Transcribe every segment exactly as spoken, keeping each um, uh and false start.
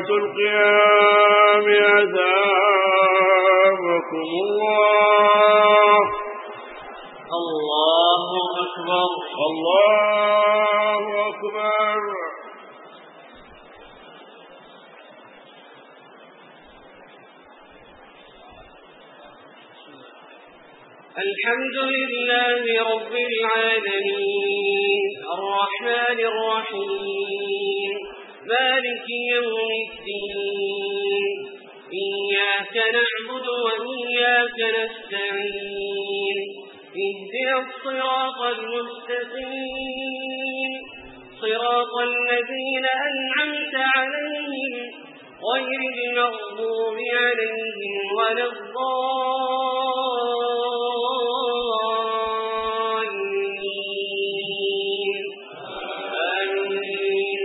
صلاة القيام أثابكم الله. الله أكبر الله أكبر. الحمد لله رب العالمين الرحمن الرحيم مالك يوم الدين إياك نعبد وإياك نستعين اهدنا الصراط المستقيم صراط الذين أنعمت عليهم غير المغضوب عليهم ولا الضالين آمين.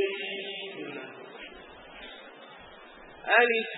ألف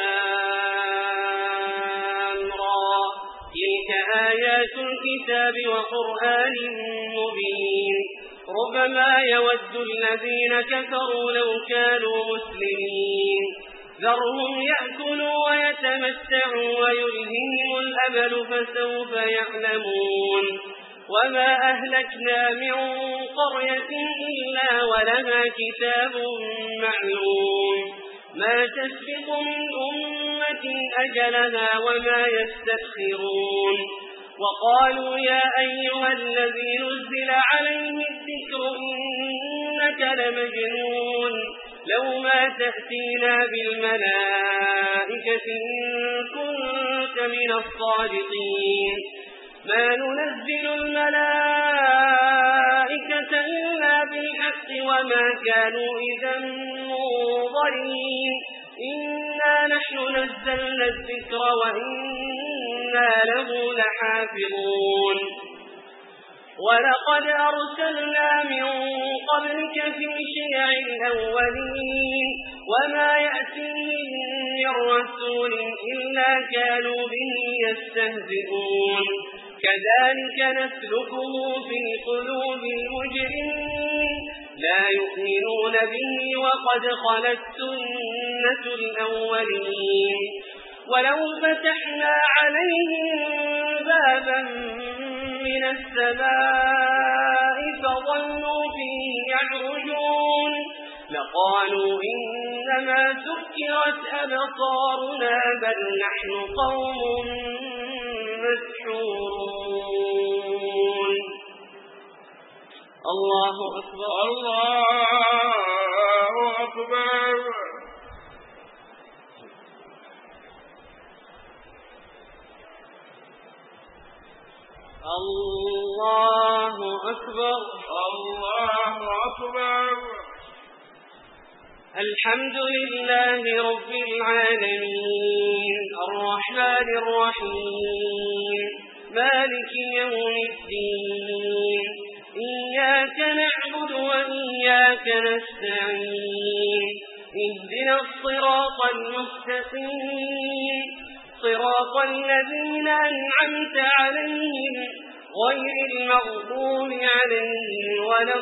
لام را تلك آيات الكتاب وقرآن مبين ربما يود الذين كفروا لو كانوا مسلمين ذرهم يأكلوا ويتمتعوا ويلههم الأمل فسوف يعلمون وما أهلكنا من قرية إلا ولها كتاب معلوم ما تسبق من أمة أجلها وما يستأخرون وقالوا يا أيها الذي نزل عليه الذكر إنك لمجنون لو ما تأتينا بالملائكة إن كنت من الصادقين ما ننزل الملائكة إلا بالحق وما كانوا إذا منظرين إنا نحن نزلنا الذكر وإنا له لحافظون ولقد أرسلنا من قبلك في شيع الأولين وما يأتيهم من رسول إلا كانوا به يستهزئون كذلك نسلكه في قلوب المجرمين لا يؤمنون به وقد خلت سنة الأولين ولو فتحنا عليهم بابا من السماء فظلوا فيه يعرجون لقالوا إنما سكرت أبصارنا بل نحن قوم مسحورون. الله أكبر الله أكبر. الله أكبر الله أكبر. الحمد لله رب العالمين الرحمن الرحيم مالك يوم الدين إياك نعبد وإياك نستعين اهدنا الصراط المستقيم صراط الذين أنعمت عليهم غير المغضوب عليهم ولا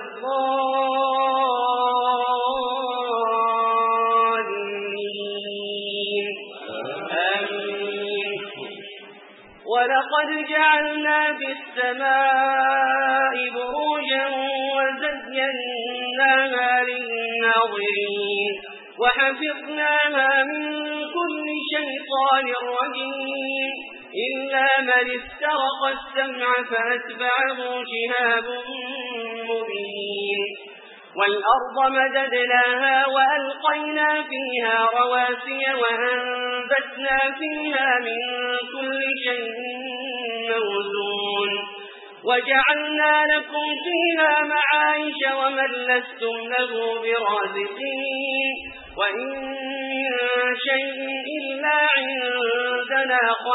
الضالين آمين. ولقد جعلنا في السماء بروجا وزيناها للناظرين وحفظناها من كل شيطان رجيم إلا من استرق السمع فأتبعه شهاب مبين والأرض مددناها وألقينا فيها رواسي وأنبتنا فيها من كل شيء موزون وجعلنا لكم فيها معايش ومن لستم له برازقين وإن من شيء إلا عندنا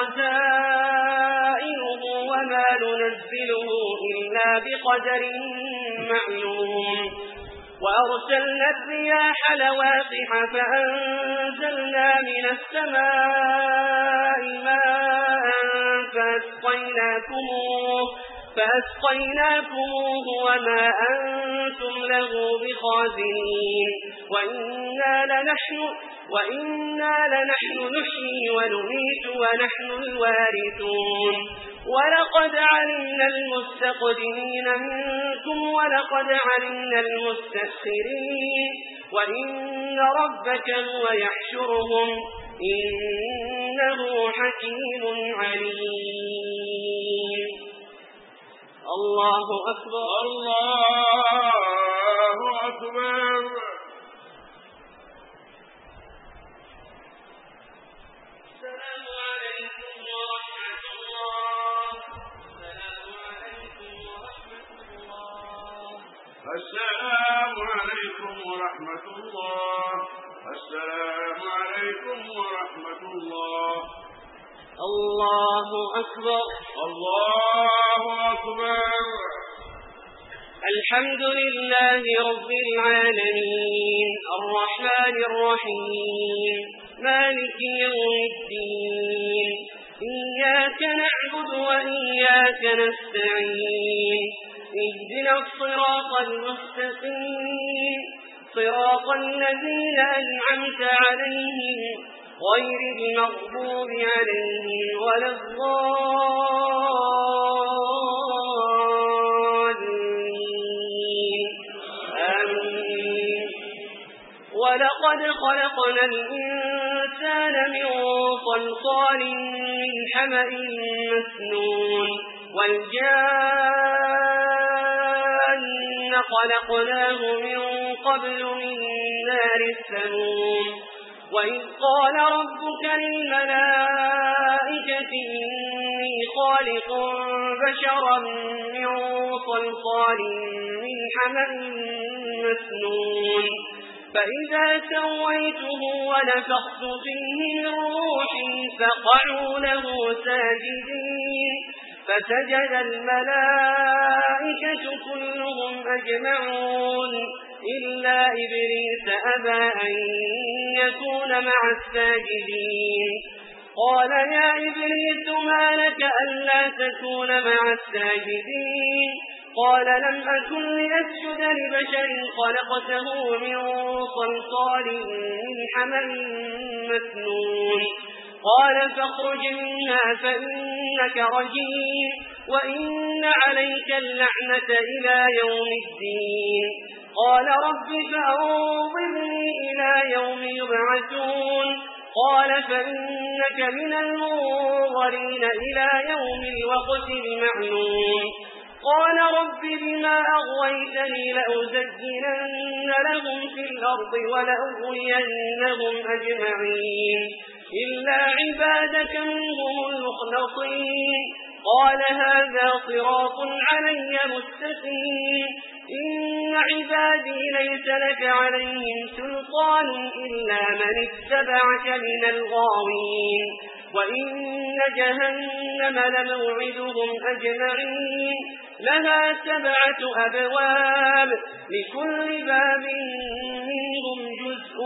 خزائنه وما ننزله إلا بقدر معلوم وأرسلنا الرياح لواقح فأنزلنا من السماء ماء فأسقيناكموه, فأسقيناكموه وما أنتم أنتم له بخازنين وإنا لنحن, وإنا لنحن نحيي ونميت ونحن الوارثون ولقد علمنا المستقدمين منكم ولقد علمنا المستأخرين وإن ربك هو يحشرهم إنه حكيم عليم. الله أكبر. الله أكبر. السلام عليكم ورحمة الله. السلام عليكم ورحمة الله. السلام عليكم ورحمة الله. السلام عليكم ورحمة الله. الله أكبر. الله أكبر. الحمد لله رب العالمين الرحمن الرحيم مالك يوم الدين إياك نعبد وإياك نستعين اهدنا الصراط المستقيم صراط الذين أنعمت عليهم غير المغضوب عليهم ولا الضالين آمين. ولقد خلقنا الإنسان من صلصال من حمأ مسنون والجان خلقناه من قبل من نار السموم وإذ قال ربك للملائكة إني خالق بشرا من صلصال من حمأ مسنون فإذا سويته ونفخت فيه من روحي فقعوا له ساجدين فسجد الملائكة كلهم أجمعون إلا إبليس أبى أن يكون مع الساجدين قال يا إبليس ما لك ألا تكون مع الساجدين قال لم أكن لأسجد لبشر خلقته من صلصال من حمأ مسنون قال فاخرج منها فإنك رجيم وإن عليك اللعنة إلى يوم الدين قال رب فأنظرني إلى يوم يبعثون قال فإنك من المنظرين إلى يوم الوقت المعلوم قال رب بما أغويتني لأزينن لهم في الأرض ولأغوينهم أجمعين إلا عبادك منهم المخلصين قال هذا صراط علي مستقيم إن عبادي ليس لك عليهم سلطان إلا من اتبعك من الغاوين وإن جهنم لموعدهم أجمعين لها سبعة أبواب لكل باب منهم جزء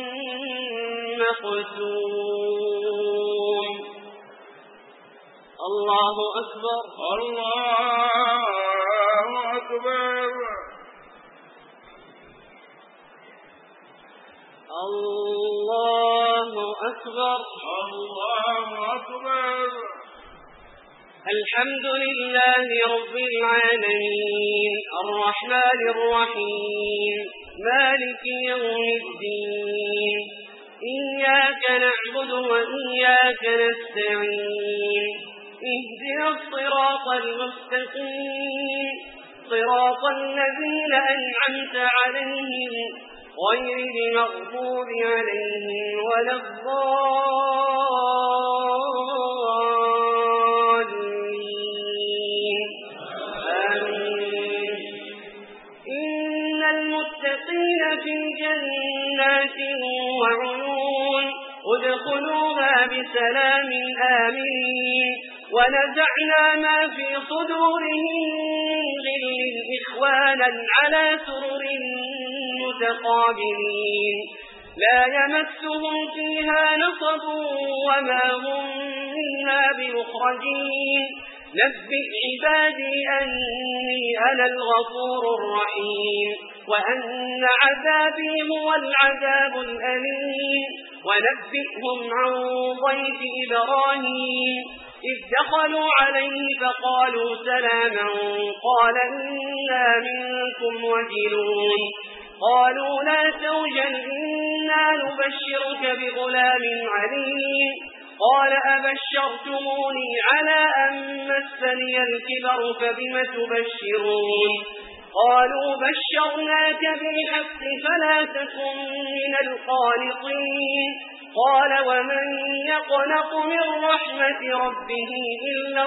مقسوم. الله أكبر. الله أكبر. الله أكبر. الله أكبر. الحمد لله رب العالمين الرحمن الرحيم مالك يوم الدين إياك نعبد وإياك نستعين اهدنا الصراط المستقيم صراط الذين أنعمت عليهم غير المغضوب عليهم ولا الضالين آمين. إن المتقين في جنات وعيون ادخلوها بسلام آمين ونزعنا ما في صدورهم من غل إخوانا على سرر متقابلين لا يمسهم فيها نصب وما هم منها بمخرجين نبئ عبادي أني أنا الغفور الرحيم وأن عذابي هو العذاب الأليم ونبئهم عن ضيف إبراهيم إذ دخلوا عليه فقالوا سلاما قال إنا منكم وجلون قالوا لا توجل إنا نبشرك بغلام عليم قال أبشرتموني على أن مسني الكبر فبم تبشرون قالوا بشرناك بالحق فلا تكن من القانطين قال ومن يقنط من رحمة ربه إلا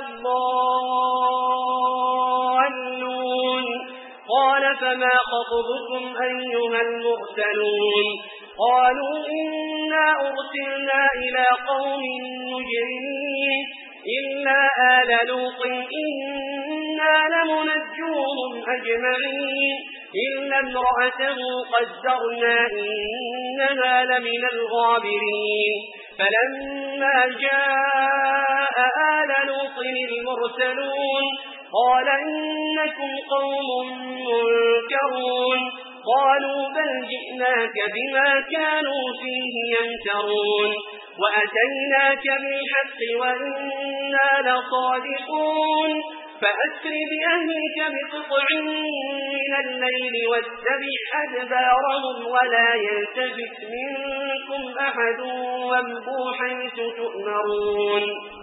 الضالون قال فما خطبكم أيها المرسلون قالوا إنا أرسلنا إلى قوم مجرمين إلا آل لوط إنا لمنجوهم أجمعين إلا امرأته قدرنا إنها لمن الغابرين فلما جاء آل لوط المرسلون قال إنكم قوم منكرون قالوا بل جئناك بما كانوا فيه يمترون وأتيناك بالحق وإنا لصادقون فأسر بأهلك بقطع من الليل واتبع أدبارهم ولا يلتفت منكم أحد وامضوا حيث تؤمرون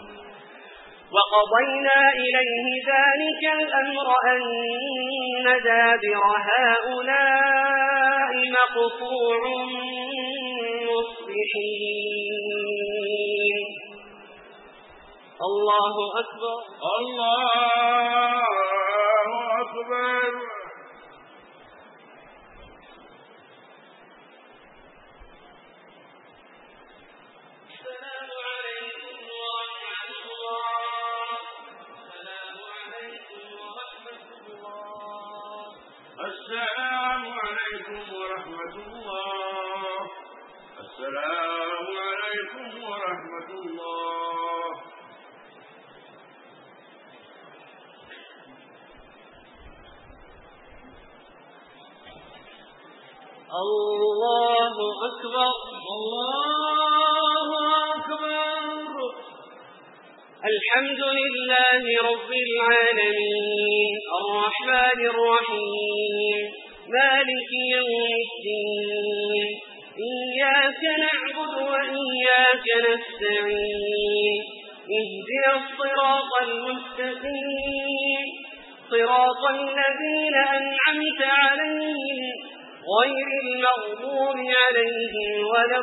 وقضينا إليه ذلك الأمر أن دابر هؤلاء مقطوع مصبحين. الله أكبر الله أكبر. السلام عليكم ورحمة الله. السلام عليكم ورحمة الله. الله أكبر الله أكبر. الحمد لله رب العالمين الرحمن الرحيم مالك يوم الدين إياك نعبد وإياك نستعين اهدنا الصراط المستقيم صراط الذين أنعمت عليهم غير المغضوب عليهم ولا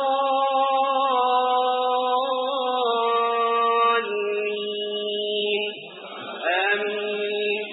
الضالين آمين.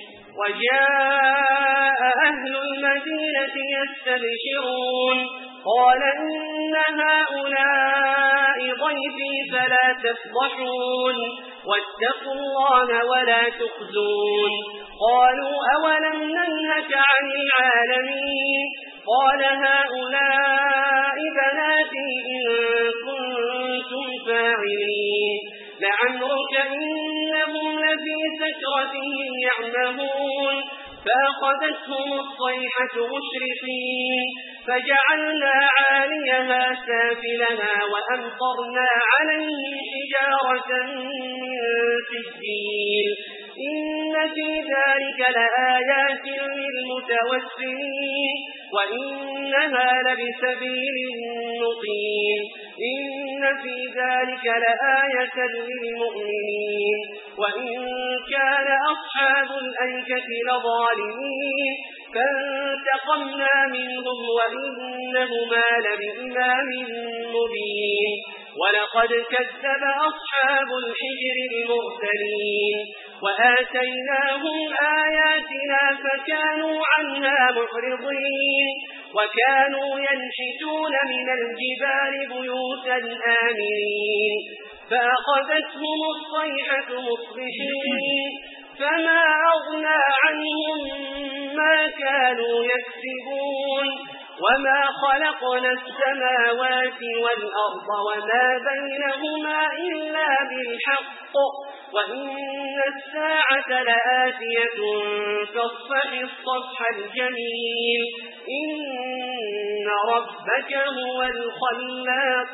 وجاء أهل المدينة يستبشرون قال إن هؤلاء ضيفي فلا تفضحون واتقوا الله ولا تخزون قالوا أولم ننهك عن العالمين قال هؤلاء بناتي إن كنتم فاعلين لعمرك إنهم لفي سكرتهم يعمهون فأخذتهم الصيحة مشرقين فجعلنا عاليها سافلها وأمطرنا عليهم حجارة من سجيل إن في ذلك لآيات للمتوسمين وإنها لبسبيل مقيم إن في ذلك لآية للمؤمنين وإن كان أصحاب الأيكة لظالمين فانتقمنا منهم وإنهما لبإمام مبين ولقد كذب أصحاب الحجر المرسلين وآتيناهم آياتنا فكانوا عنها معرضين وكانوا ينحتون من الجبال بيوتا آمنين فأخذتهم الصيحة مصبحين فما أغنى عنهم ما كانوا يكسبون وما خلقنا السماوات والأرض وما بينهما إلا بالحق وإن الساعة لآتية فاصفح الصفح الجميل إن ربك هو الخلاق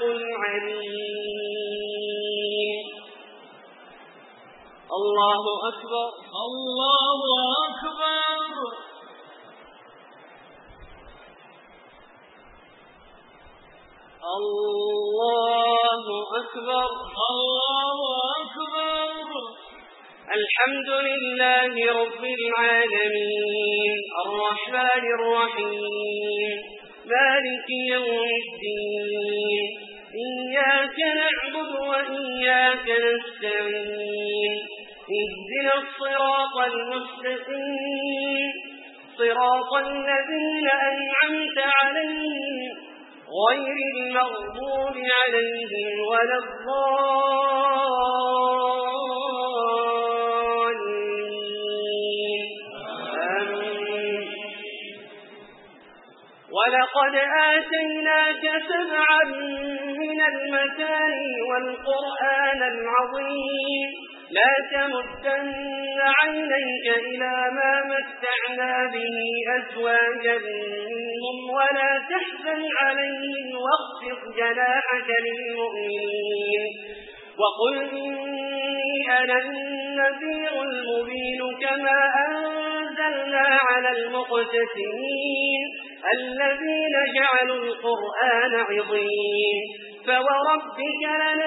العليم. الله أكبر الله أكبر. الله أكبر الله أكبر. الحمد لله رب العالمين الرحمن الرحيم مالك يوم الدين إياك نعبد وإياك نستعين اهدنا الصراط المستقيم صراط الذين أنعمت عليهم غير المغضوب عليهم ولا الضالين آمين. ولقد آتيناك سبعا من المثاني والقرآن العظيم لا تمدن عينيك إلى ما متعنا به أزواجا منهم ولا تحزن عليهم واخفض جناحك للمؤمنين وقل إني أنا النذير المبين كما أنزلنا على المقتسمين الذين جعلوا القرآن عظيم فوربك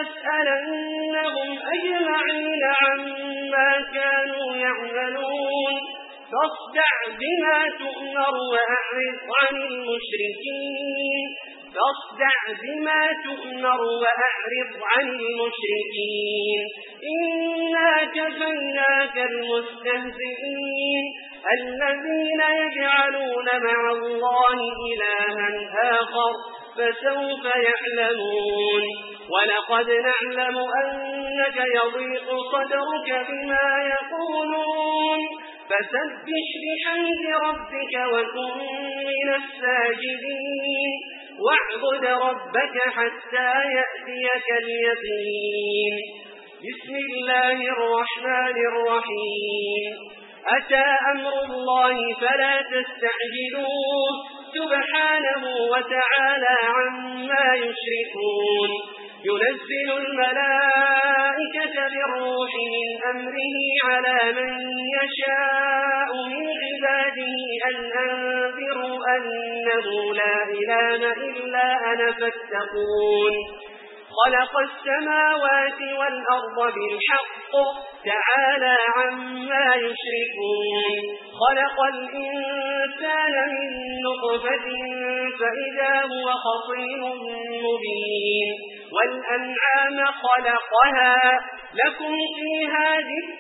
لنسألنهم أجمعين عما كانوا يعملون فاصدع بما تؤمر وأعرض عن المشركين فاصدع بما تؤمر وأعرض عن المشركين إنا كفيناك المستهزئين الذين يجعلون مع الله إلها آخر فسوف يعلمون ولقد نعلم أنك يضيق صدرك بما يقولون فسبح بحمد ربك وكن من الساجدين واعبد ربك حتى يأتيك اليقين. بسم الله الرحمن الرحيم أتى أمر الله فلا تستعجلوه سبحانه وتعالى عما يشركون ينزل الملائكة بالروح من أمره على من يشاء من عباده أن أنذروا أنه لا إله إلا أنا فاتقون خلق السماوات والأرض بالحق تعالى عما يشركون خلق الإنسان من نطفة فإذا هو خصيم مبين والأنعام خلقها لكم فيها دفء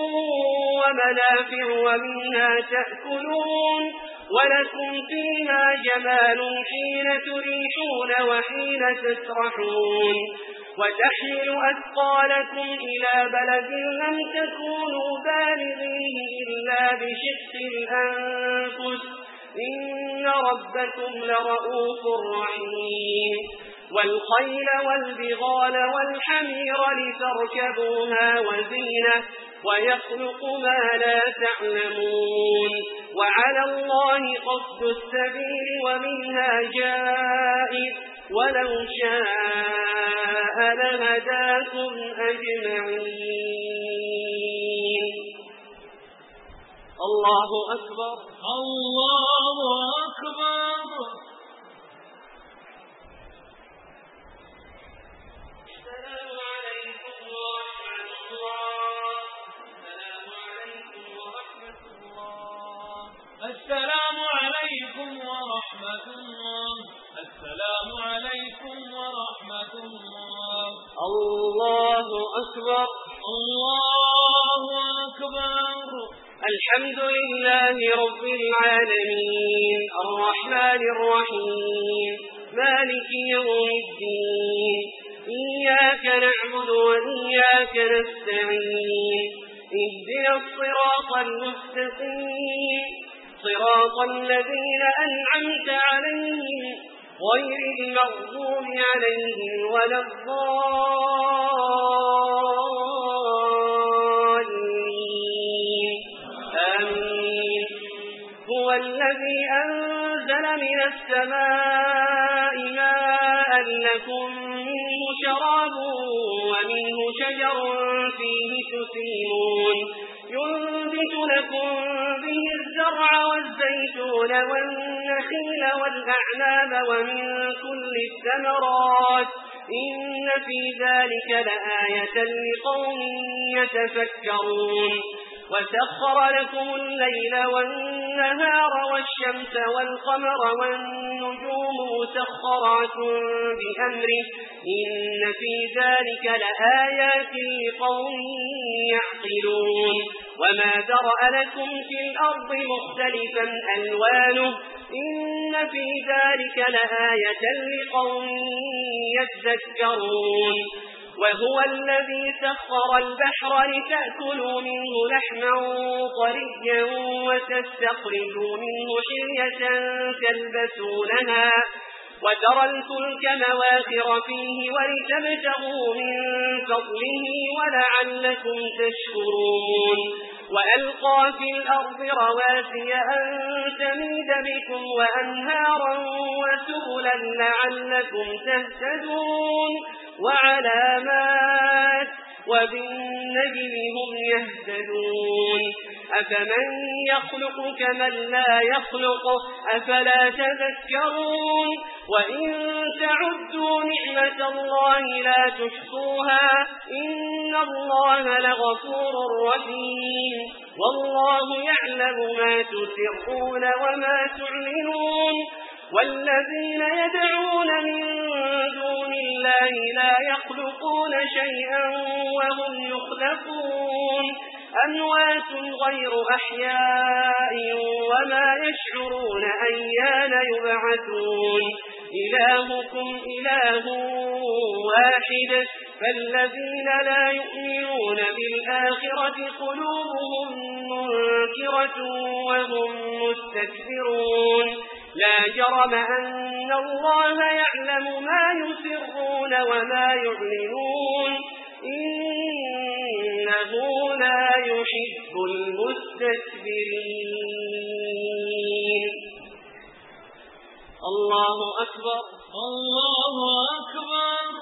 ومنافع ومنها تأكلون ولكم فيها جمال حين تريحون وحين تسرحون وتحمل أثقالكم إلى بلد لم تكونوا بالغيه إلا بشق الأنفس إن ربكم لرؤوف رحيم والخيل والبغال والحمير لتركبوها وزينة ويخلق ما لا تعلمون وعلى الله قصد السبيل ومنها جائر ولو شاء لهداكم أجمعين. الله أكبر الله أكبر. السلام عليكم ورحمة الله. السلام عليكم ورحمة الله. السلام عليكم ورحمة الله. السلام عليكم ورحمة الله. الله أكبر الله أكبر. الحمد لله رب العالمين الرحمن الرحيم مالك يوم الدين إياك نعبد وإياك نستعين اهدنا الصراط المستقيم صراط الذين أنعمت عليهم غير المغضوب عليهم ولا الضالين الذي أنزل من السماء ماء لكم منه شراب ومنه شجر فيه تسيمون ينبت لكم به الزرع والزيتون والنخيل والأعناب ومن كل الثمرات إن في ذلك لآية لقوم يتفكرون وسخر لكم الليل والنهار والشمس والقمر والنجوم مسخرات بأمره إن في ذلك لآيات لقوم يعقلون وما ذرأ لكم في الأرض مختلفا ألوانه إن في ذلك لآية لقوم يذكرون وهو الذي سخر البحر لتأكلوا منه لحما طريا وتستخرجوا منه حلية تلبسونها وترى الفلك مواخر فيه ولتبتغوا من فضله ولعلكم تشكرون وألقى في الأرض رواسي أن تميد بكم وأنهارا وسبلا لعلكم تهتدون وعلامات وبالنجم هم يهتدون أفمن يخلق كمن لا يخلق أفلا تذكرون وإن تعدوا نعمة الله لا تحصوها إن الله لغفور رحيم والله يعلم ما تسرون وما تعلنون والذين يدعون من دون الله لا يخلقون شيئا وهم يخلقون أموات غير أحياء وما يشعرون أيان يبعثون إلهكم إله واحد فالذين لا يؤمنون بالآخرة قلوبهم منكرة وهم مستكبرون لا جرم أن الله يعلم ما يسرون وما يعلنون إنه لا يحب المستكبرين الله أكبر الله أكبر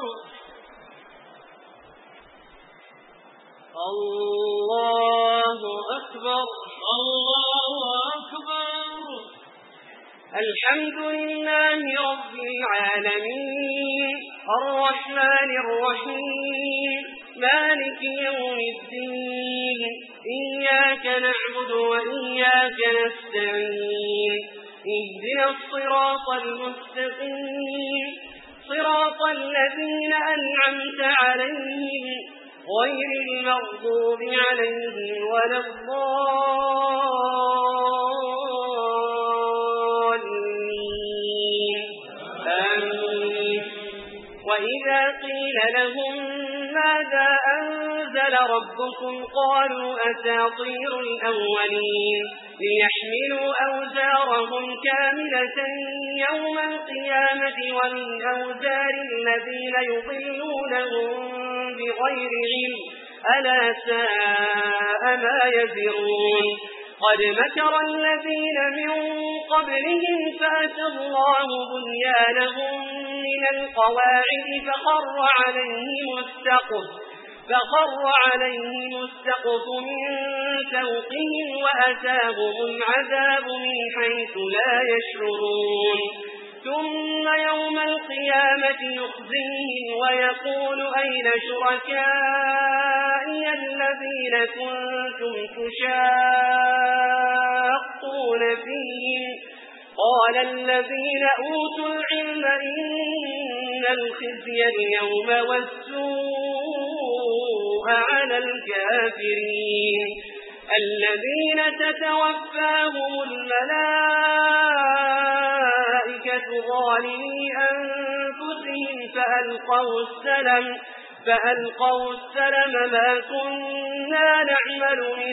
الله أكبر الله أكبر الحمد لله رب العالمين الرحمن الرحيم مالك يوم الدين إياك نعبد وإياك نستعين اهدنا الصراط المستقيم صراط الذين أنعمت عليهم غير المغضوب عليهم ولا الضالين آمين وإذا قيل لهم ماذا أنزل ربكم قالوا أساطير الأولين ليحملوا أوزارهم كاملة يوم القيامة ومن أوزار الذين يضلونهم بغير علم ألا ساء ما يزرون قد مكر الذين من قبلهم فأتى الله بنيانهم من القواعد فخر عليهم السقف فخر عليهم السقف من فوقهم وأتاهم العذاب من حيث لا يشعرون ثم يوم القيامة يخزيهم ويقول أين شركائي الذين كنتم تشاقون فيهم قال الذين أوتوا العلم إن الخزي اليوم والسوء على الكافرين الذين تتوفاهم الملائكة ظالمي أنفسهم فألقوا السلم فألقوا السلم ما كنا نعمل من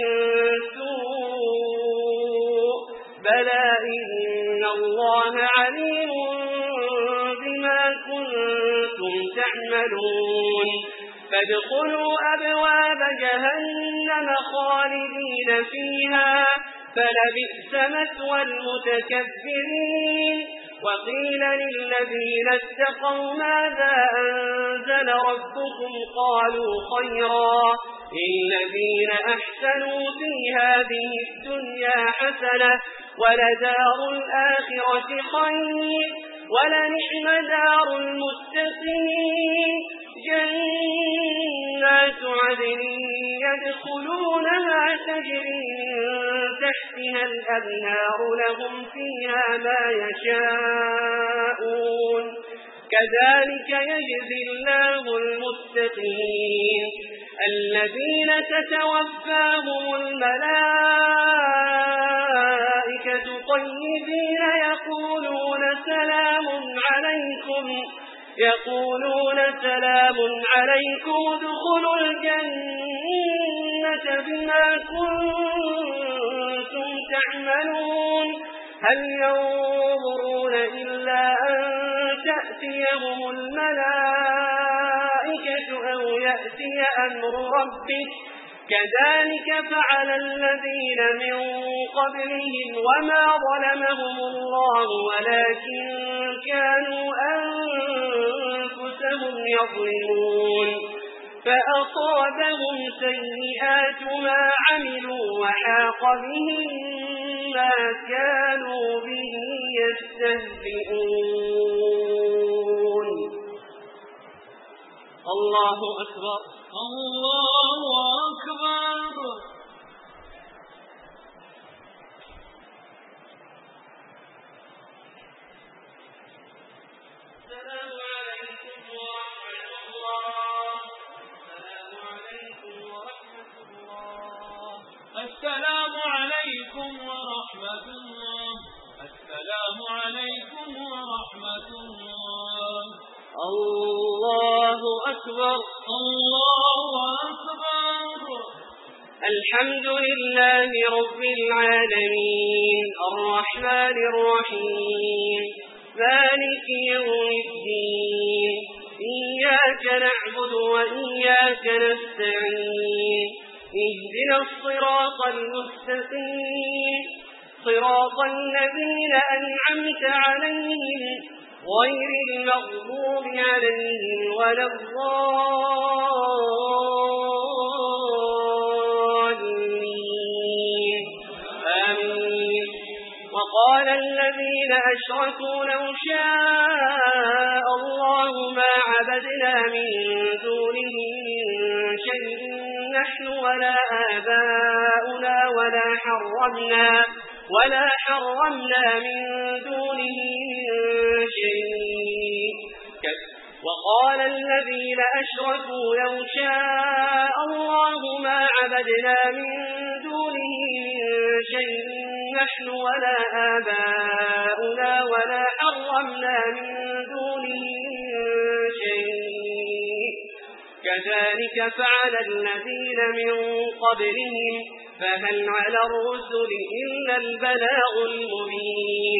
سوء بلى إن الله عليم بما كنتم تعملون فادخلوا أبواب جهنم خالدين فيها فلبئس مثوى المتكبرين وقيل للذين اتقوا ماذا أنزل ربكم قالوا خيرا للذين أحسنوا في هذه الدنيا حسنة ولدار الآخرة خير ولنعم دار المتقين جنات عدن يدخلونها تجري من تحتها الأنهار لهم فيها ما يشاءون كذلك يجزي الله المتقين الذين تتوفاهم الملائكة طيبين يقولون سلام عليكم يقولون سلام عليكم ادخلوا الجنة بما كنتم تعملون هل ينظرون إلا أن تأتيهم الملائكة أو يأتي أمر ربك كذلك فعل الذين من قبلهم وما ظلمهم الله ولكن كانوا أنفسهم يظلمون فأصابهم سيئات ما عملوا وحاق بهم ما كانوا به يستهزئون الله أكبر الله أكبر السلام عليكم ورحمة الله السلام عليكم ورحمة الله الله أكبر الله أكبر الحمد لله رب العالمين الرحمن الرحيم مالك يوم الدين إياك نعبد وإياك نستعين اهدنا الصراط المستقيم صراط الذين أنعمت عليهم غير المغضوب عليهم ولا الضالين آمين وقال الذين أشركوا لو شاء الله ما عبدنا من دونه من شيء نحن ولا آباؤنا ولا حرمنا ولا حرمنا من دونه من شيء وقال الذين أشركوا لو شاء الله ما عبدنا من دونه من شيء نحن ولا آباؤنا ولا حرمنا من دونه من شيء كذلك فعل الذين من قبلهم فهل على الرسل إلا البلاغ المبين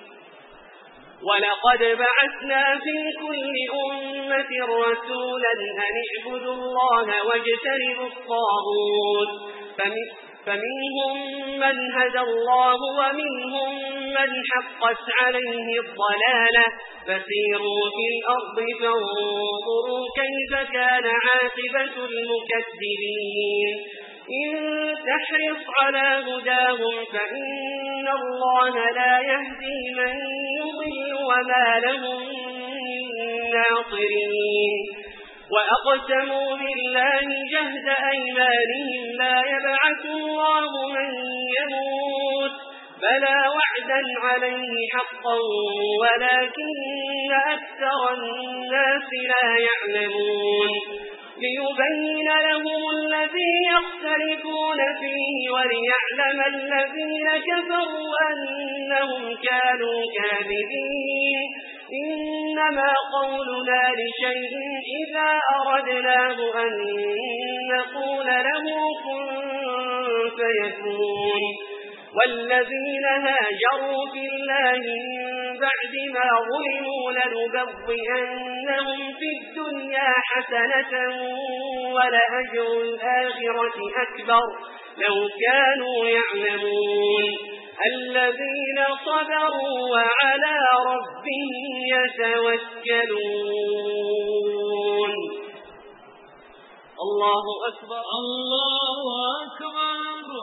ولقد بعثنا في كل أمة رسولا أن اعبدوا الله واجتنبوا الطاغوت فمنهم من هدى الله ومنهم من حقت عليه الضلالة فسيروا في الأرض فانظروا كيف كان عاقبة المكذبين إن تحرص على هداهم فإن الله لا يهدي من يضل وما لهم من ناصرين وأقسموا بالله جهد أيمانهم لا يبعث الله من يموت بلى وعدا عليه حقا ولكن أكثر الناس لا يعلمون ليبين لهم الذي يختلفون فيه وليعلم الذين كفروا أنهم كانوا كاذبين إنما قولنا لشيء إذا أردناه أن نقول له كن فيكون والذين هاجروا في الله من بعد ما ظلموا لنبوئنهم في الدنيا حسنة ولأجر الآخرة أكبر لو كانوا يعلمون الذين صبروا وعلى ربهم يتوكلون. الله أكبر الله أكبر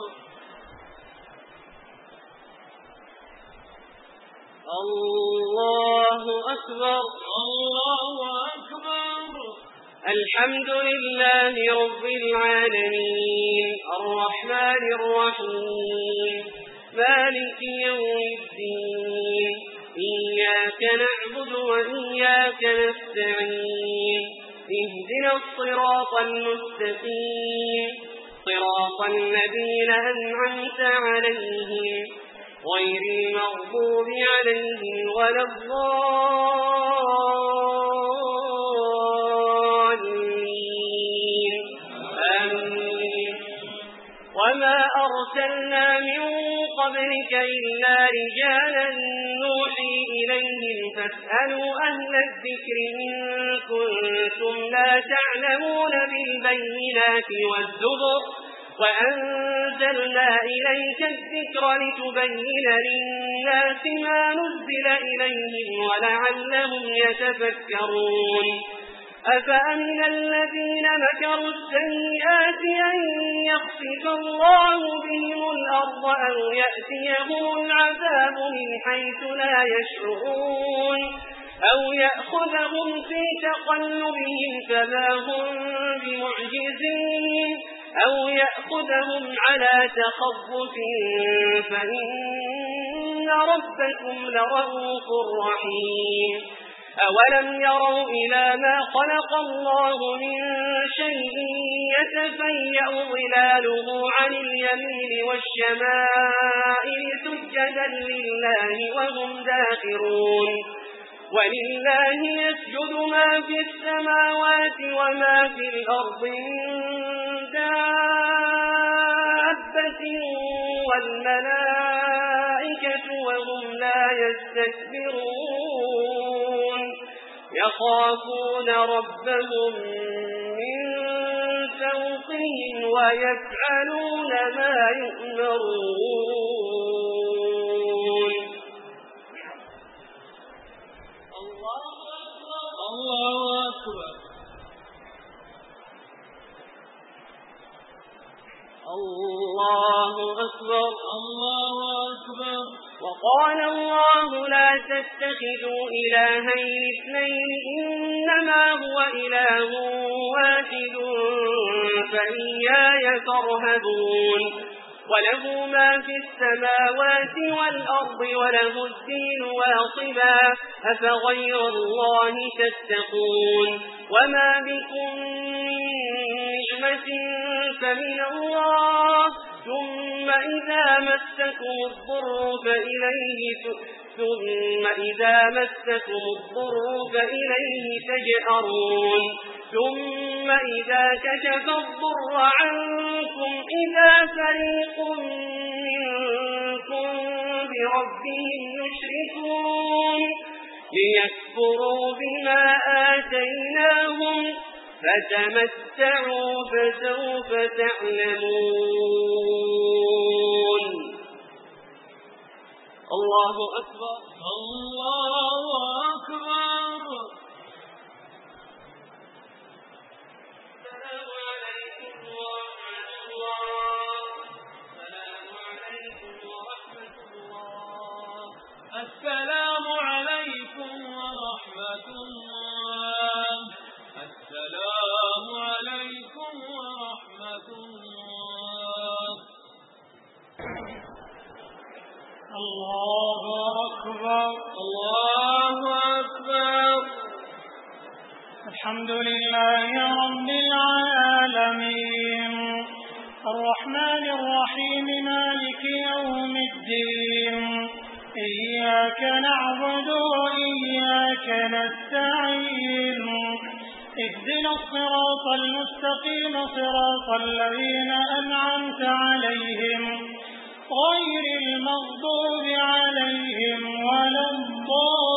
الله أكبر الله أكبر. الحمد لله رب العالمين الرحمن الرحيم مالك يوم الدين إياك نعبد وإياك نستعين اهدنا الصراط المستقيم صراط الذين أنعمت عليهم غير المغضوب عليهم ولا الضالين آمين. وما أرسلنا من قبلك إلا رجالا نوحي إليهم فاسألوا أهل الذكر إن كنتم لا تعلمون بالبينات والزبر وأنزلنا إليك الذكر لتبين للناس ما نزل إليهم ولعلهم يتفكرون. أفأمن الذين مكروا السيئات أن يخسف الله بهم الأرض أو يأتيهم العذاب من حيث لا يشعرون أو يأخذهم في تقلبهم فما هم بمعجزين أو يأخذهم على تخفف فإن ربكم لرؤوف رحيم. أولم يروا إلى ما خلق الله من شيء يتفيأ ظلاله عن اليمين والشمائل سجدا لله وهم داخرون ولله يسجد ما في السماوات وما في الأرض من دابة والملائكة وهم لا يستكبرون يخافون ربهم من فوقهم ويفعلون ما يؤمرون. الله أكبر الله أكبر الله أكبر. وقال الله لا تتخذوا إلهين اثنين إنما هو إله واحد فإياي فارهبون وله ما في السماوات والأرض وله الدين واصبا أفغير الله تتقون وما بكم من نعمة فمن الله ثم إذا مسكم الضر فإليه ثم إذا مسكم الضر فإليه تجأرون ثم إذا كشف الضر عنكم إذا فريق منكم بربهم يشركون ليكفروا بما آتيناهم فتمتعوا فسوف تعلمون. الله أكبر الله أكبر. السلام عليكم ورحمة الله. السلام عليكم ورحمة الله. السلام عليكم ورحمة الله. السلام عليكم ورحمة الله. الله أكبر الله أكبر. الحمد لله رب العالمين الرحمن الرحيم مالك يوم الدين إياك نعبد وإياك نستعين اهدنا الصراط المستقيم صراط الذين أنعمت عليهم غير المغضوب عليهم ولا الضالين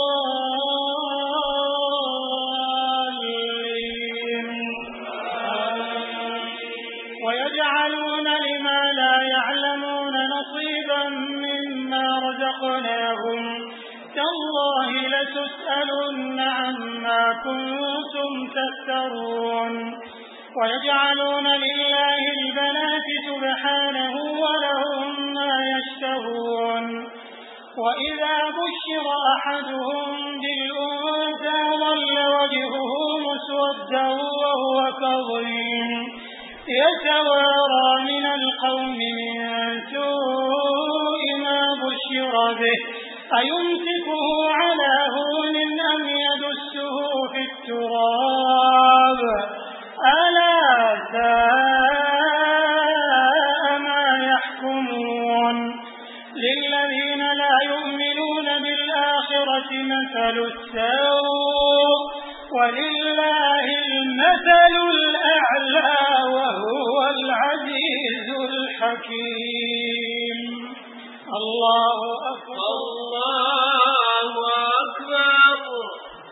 لتسألن عما كنتم تفترون ويجعلون لله البنات سبحانه ولهم ما يشتهون وإذا بشر أحدهم بالأنثى ظل وجهه مسودا وهو كظيم يتوارى من القوم من سوء ما بشر به أيمسكه على هون أم يدسه في التراب ألا ساء ما يحكمون للذين لا يؤمنون بالآخرة مثل السوء ولله المثل الأعلى وهو العزيز الحكيم. الله أكبر الله أكبر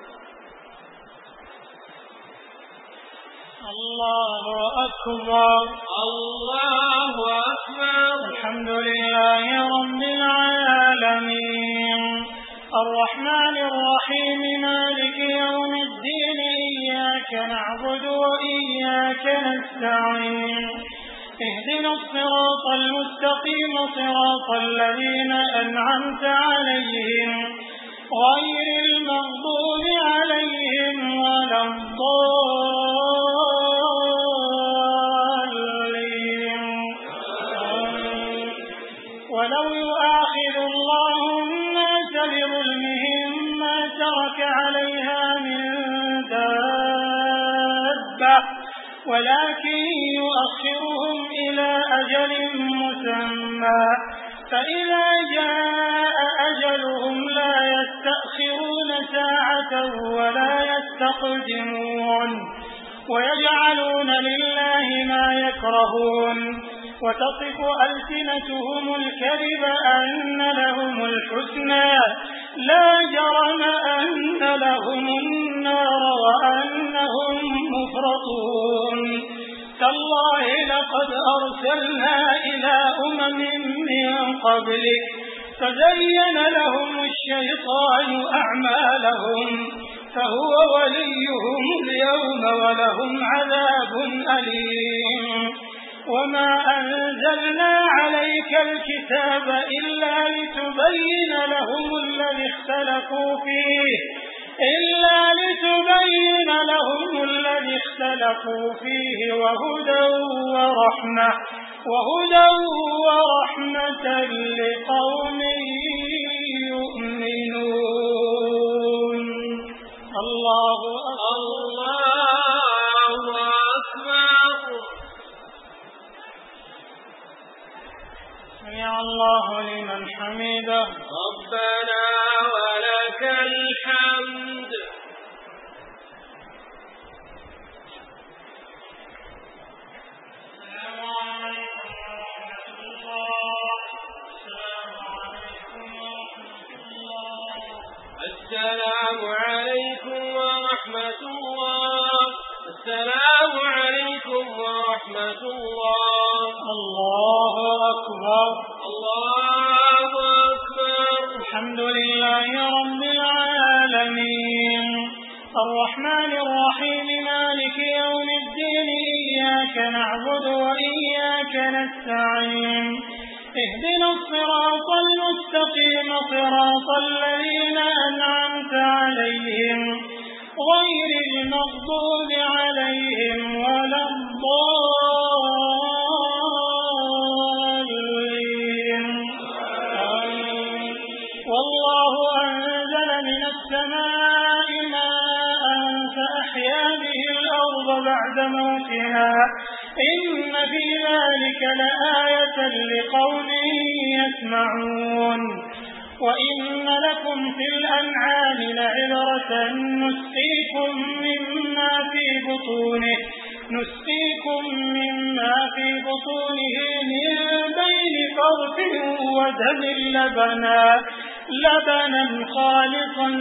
الله أكبر الله أكبر. الحمد لله رب العالمين الرحمن الرحيم مالك يوم الدين إياك نعبد وإياك نستعين اهدنا الصراط المستقيم صراط الذين أنعمت عليهم غير المغضوب عليهم ولا الضالين. ولو يؤاخذ الله الناس بظلمهم ما ترك عليها من دابة ولكن يؤخرهم إلى أجل مسمى فإذا جاء أجلهم لا يستأخرون ساعة ولا يستقدمون ويجعلون لله ما يكرهون وتصف ألسنتهم الكذب أن لهم الحسنى لا جرم أن لهم النار وأنهم مفرطون. تالله لقد أرسلنا إلى أمم من قبلك فزين لهم الشيطان أعمالهم فهو وليهم اليوم ولهم عذاب أليم. وما أنزلنا عليك الكتاب إلا لتبين لهم الذي اختلفوا فيه إلا لتبين لهم الذي اختلفوا فيه وهدى ورحمة وهدى ورحمة لقوم يؤمنون. الله الله أكبر. سمع الله لمن حمده ربنا ولك الحمد. السلام عليكم ورحمة الله. السلام عليكم ورحمة الله. الله أكبر الله أكبر. الحمد لله رب العالمين الرحمن الرحيم مالك يوم الدين إياك نعبد وإياك نستعين اهدنا الصراط المستقيم صراط الذين أنعمت عليهم غير المغضوب عليهم ولا الضالين. والله أنزل من السماء ماء فأحيا به الأرض بعد موتها إن في ذلك لآية لقوم يسمعون. وإن لكم في الأنعام لعبرة نسقيكم مما في بطونه نسقيكم مما في بطونه من بين فرث ودم لبنا لبنا خالصا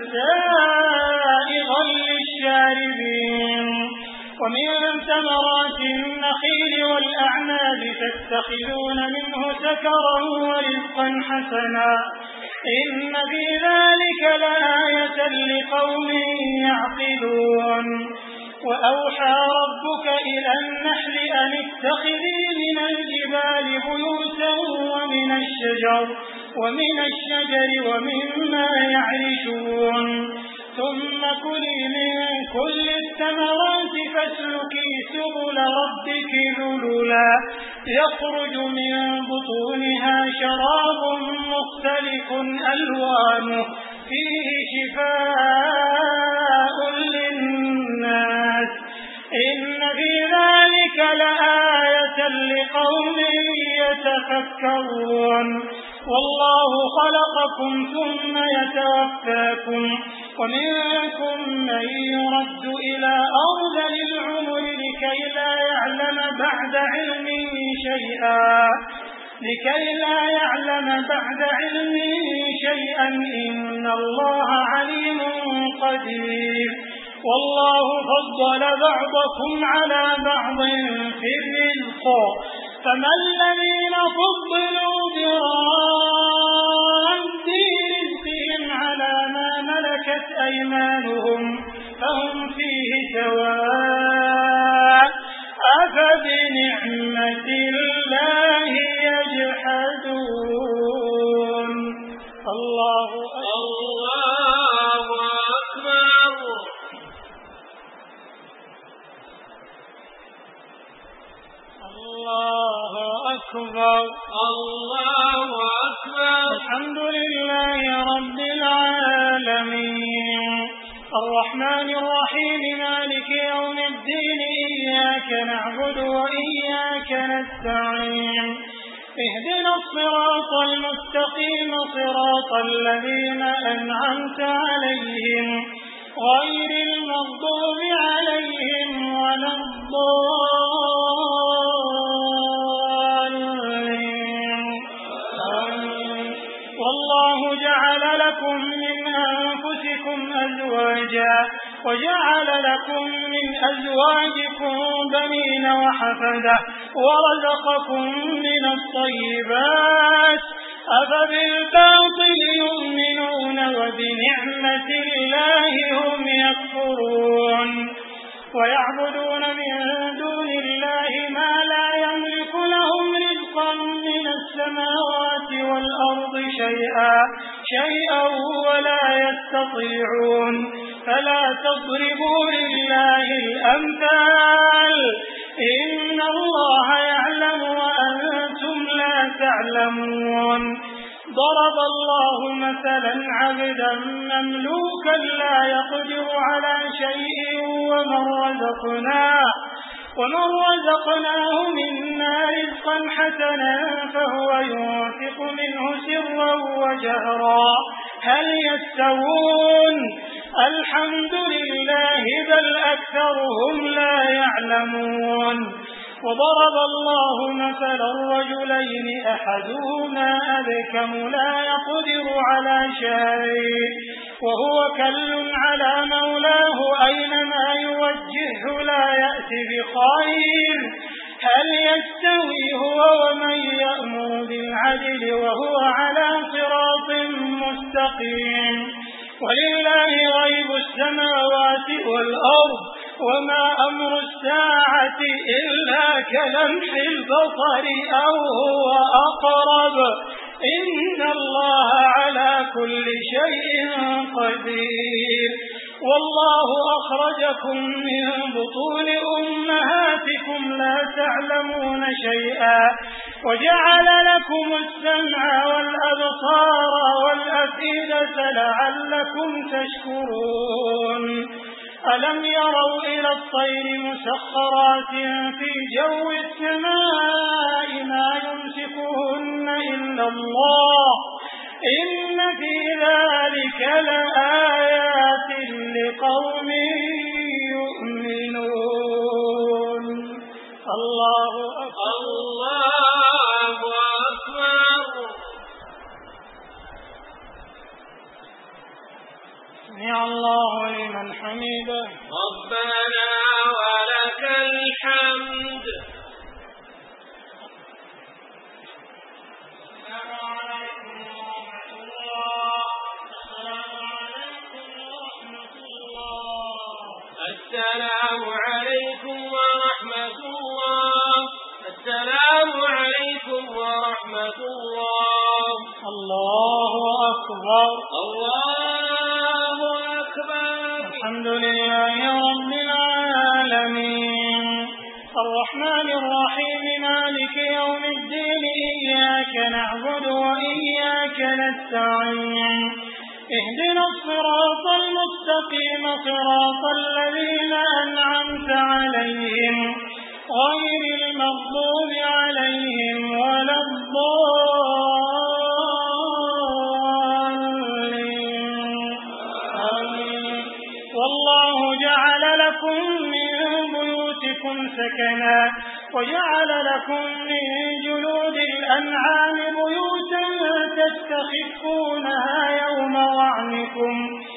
سائغا للشاربين ومن ثمرات النخيل والأعناب تتخذون منه سكرا ورزقا حسنا إن في ذلك لآية لقوم يعقلون وأوحى ربك إلى النحل أن اتخذي من الجبال بيوتا ومن الشجر ومن الشجر ومما يعرشون ثم كلي من كل الثمرات فاسلكي سبل ربك ذللا يخرج من بطونها شراب مختلف ألوانه فيه شفاء للناس إن في ذلك لآية لقوم يتفكرون والله خلقكم ثم يتوفاكم ومنكم من يرد إلى أرذل العمر لكي لا يعلم بعد علم شيئا لكي لا يعلم بعد علم شيئا إن الله عليم قدير والله فضل بعضكم على بعض في الرزق فما الذين فضلوا براد رزقهم على ما ملكت أيمانهم فهم فيه سواء أفبنعمة الله يجحدون الله الله أكبر الله أكبر الله أكبر الحمد لله رب العالمين الرحمن الرحيم مالك يوم الدين إياك نعبد وإياك نستعين اهدنا الصراط المستقيم صراط الذين أنعمت عليهم غير المغضوب عليهم ولا الضالين والله جعل لكم من أنفسكم أزواجا وجعل لكم من أزواجكم بنين وحفدة ورزقكم من الطيبات أفبالباطل يؤمنون وبنعمة الله هم يكفرون ويعبدون من دون الله ما لا يملك لهم رزقا من السماوات والأرض شيئا شيئا ولا يستطيعون فلا تضربوا لله الأمثال إن الله يعلم وأنتم لا تعلمون ضرب الله مثلا عبدا مملوكا لا يقدر على شيء ومن رزقناه ومن رزقناه منا رزقا حسنا فهو ينفق منه سرا وجهرا هل يستوون الحمد لله بل أكثرهم لا يعلمون وضرب الله مثلا رجلين أحدهما أبكم لا يقدر على شيء وهو كل على مولاه أينما يوجهه لا يأتي بخير هل يستوي هو ومن يأمر بالعدل وهو على صراط مستقيم ولله غيب السماوات والأرض وما أمر الساعة إلا كلمح البصر أو هو أقرب إن الله على كل شيء قدير والله أخرجكم من بطون أمهاتكم لا تعلمون شيئا وجعل لكم السمع والأبصار والأفئدة لعلكم تشكرون ألم يروا إلى الطير مسخرات في جو السماء ما يمسكهن إلا الله إن في ذلك لآيات لقوم يؤمنون الله أكبر الله أكبر سمع الله لمن حمده ربنا ولك الحمد السلام عليكم ورحمة الله السلام عليكم السلام عليكم ورحمة الله السلام عليكم ورحمة الله الله أكبر الله أكبر. الحمد لله رب العالمين الرحمن الرحيم مالك يوم الدين إياك نعبد وإياك نستعين اهدنا الصراط المستقيم صراط الذين أنعمت عليهم غير المغضوب عليهم ولا الضالين آمين. والله جعل لكم من بيوتكم سكنا وجعل لكم من جلود الأنعام بيوتا تستخفونها يوم ظعنكم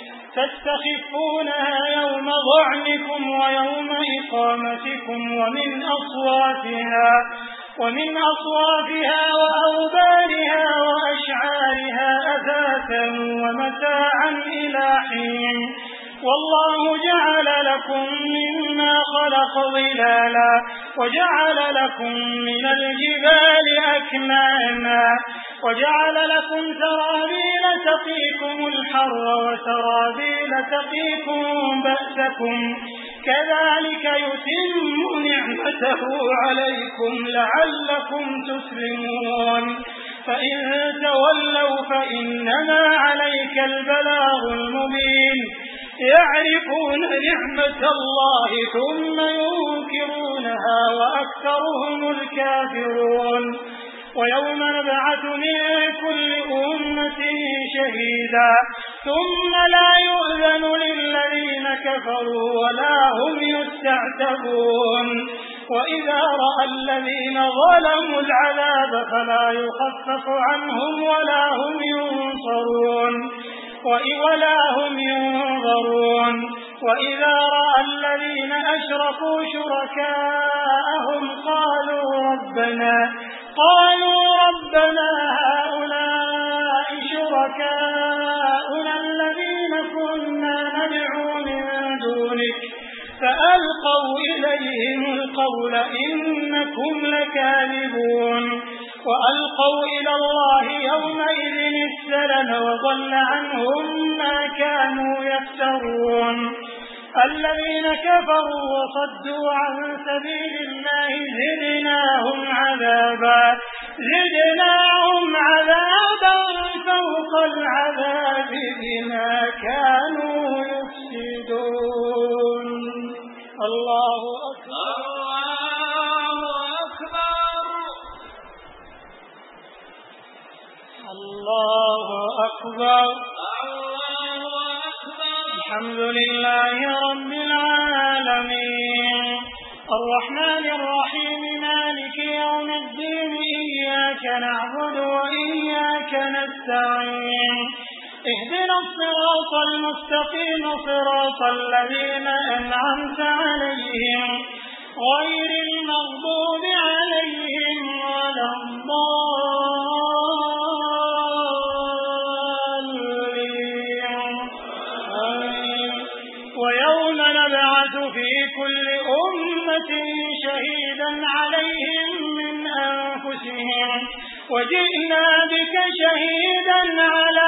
تستخفونها يوم ظعنكم ويوم إقامتكم ومن أصواتها ومن أصواتها وأوبارها وأشعارها أثاثا ومتاعا إلى حين. والله جعل لكم مما خلق ظلالا وجعل لكم من الجبال أكنانا وجعل لكم سرابيل تقيكم الحر وسرابيل تقيكم بأسكم كذلك يتم نعمته عليكم لعلكم تسلمون. فإن تولوا فإنما عليك البلاغ المبين يعرفون نعمة الله ثم ينكرونها وأكثرهم الكافرون. ويوم نبعث من كل أمة شهيدا ثم لا يؤذن للذين كفروا ولا هم يستعتبون. وإذا رأى الذين ظلموا العذاب فلا يخفف عنهم ولا هم ينصرون ولا هم ينظرون. وإذا رأى الذين أشركوا شركاءهم قالوا ربنا قالوا ربنا هؤلاء شركاؤنا الذين كنا ندعو من دونك فألقوا إليهم القول إنكم لكاذبون. وألقوا إلى الله يومئذ السلم وضل عنهم ما كانوا يفترون. الذين كفروا وصدوا عن سبيل الله زدناهم عذابا زدناهم عذابا فوق العذاب بما كانوا يفسدون. الله أكبر الله أكبر الله أكبر. الحمد لله رب العالمين الرحمن الرحيم مالك يوم الدين إياك نعبد وإياك نستعين اهدنا الصراط المستقيم صراط الذين أنعمت عليهم غير المغضوب عليهم ولا الضالين آمين. ويوم نبعث في كل أمة شهيدا عليهم من أنفسهم وجئنا بك شهيدا على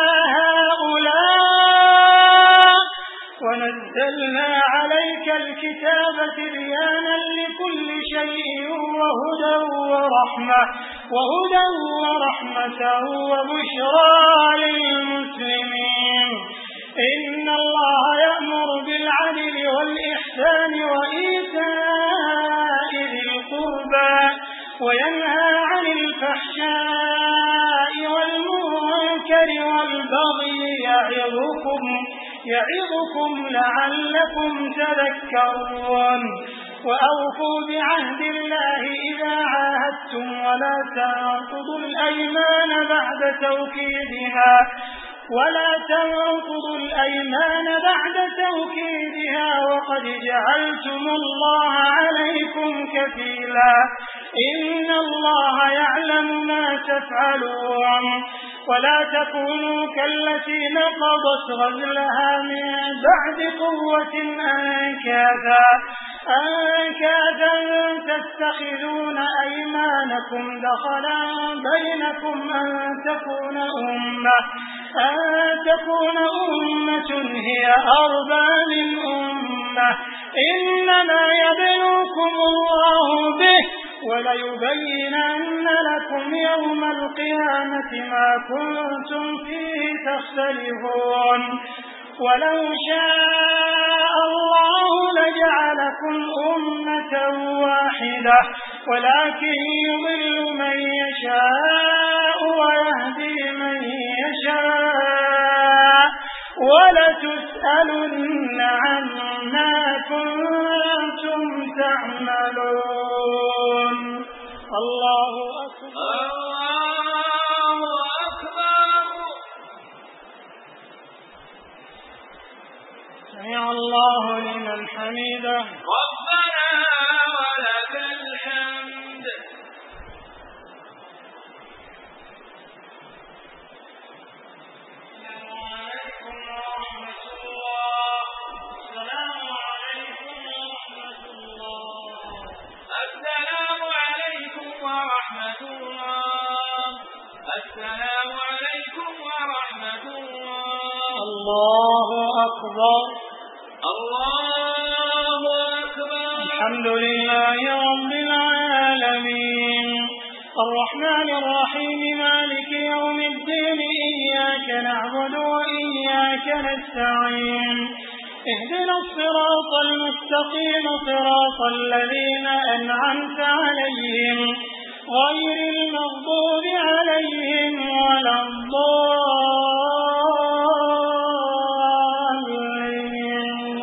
هؤلاء ونزلنا عليك الكتاب تبيانا لكل شيء وهدى ورحمة وهدى ورحمة وبشرى للمسلمين. إن الله يأمر بالعدل والإحسان وإيتاء ذي القربى وينهى عن الفحشاء والمنكر والبغي يعظكم يعظكم لعلكم تذكرون. وأوفوا بعهد الله إذا عاهدتم ولا تنقضوا الأيمان بعد توكيدها ولا تنقضوا الأيمان بعد توكيدها وقد جعلتم الله عليكم كفيلا إن الله يعلم ما تفعلون. ولا تكونوا كالتي نقضت غزلها من بعد قوة أنكاثا أنكاثا تتخذون أيمانكم دخلا بينكم أن تكون أمة أن تكون أمة هي أربى من أمة إنما يبلوكم الله به وليبينن لكم يوم القيامة ما كنتم فيه تختلفون ولو شاء الله لجعلكم أمة واحدة ولكن يضل من يشاء ويهدي من يشاء ولتسألن عما كنتم تعملون. الله أكبر. الله أكبر. سمع الله لمن حمده. ربنا ولك الحمد. السلام عليكم ورحمة الله. السلام عليكم ورحمة الله. الله أكبر. الله أكبر. الحمد لله رب العالمين الرحمن الرحيم مالك يوم الدين إياك نعبد وإياك نستعين اهدنا الصراط المستقيم صراط الذين أنعمت عليهم غير المغضوب عليهم ولا الضالين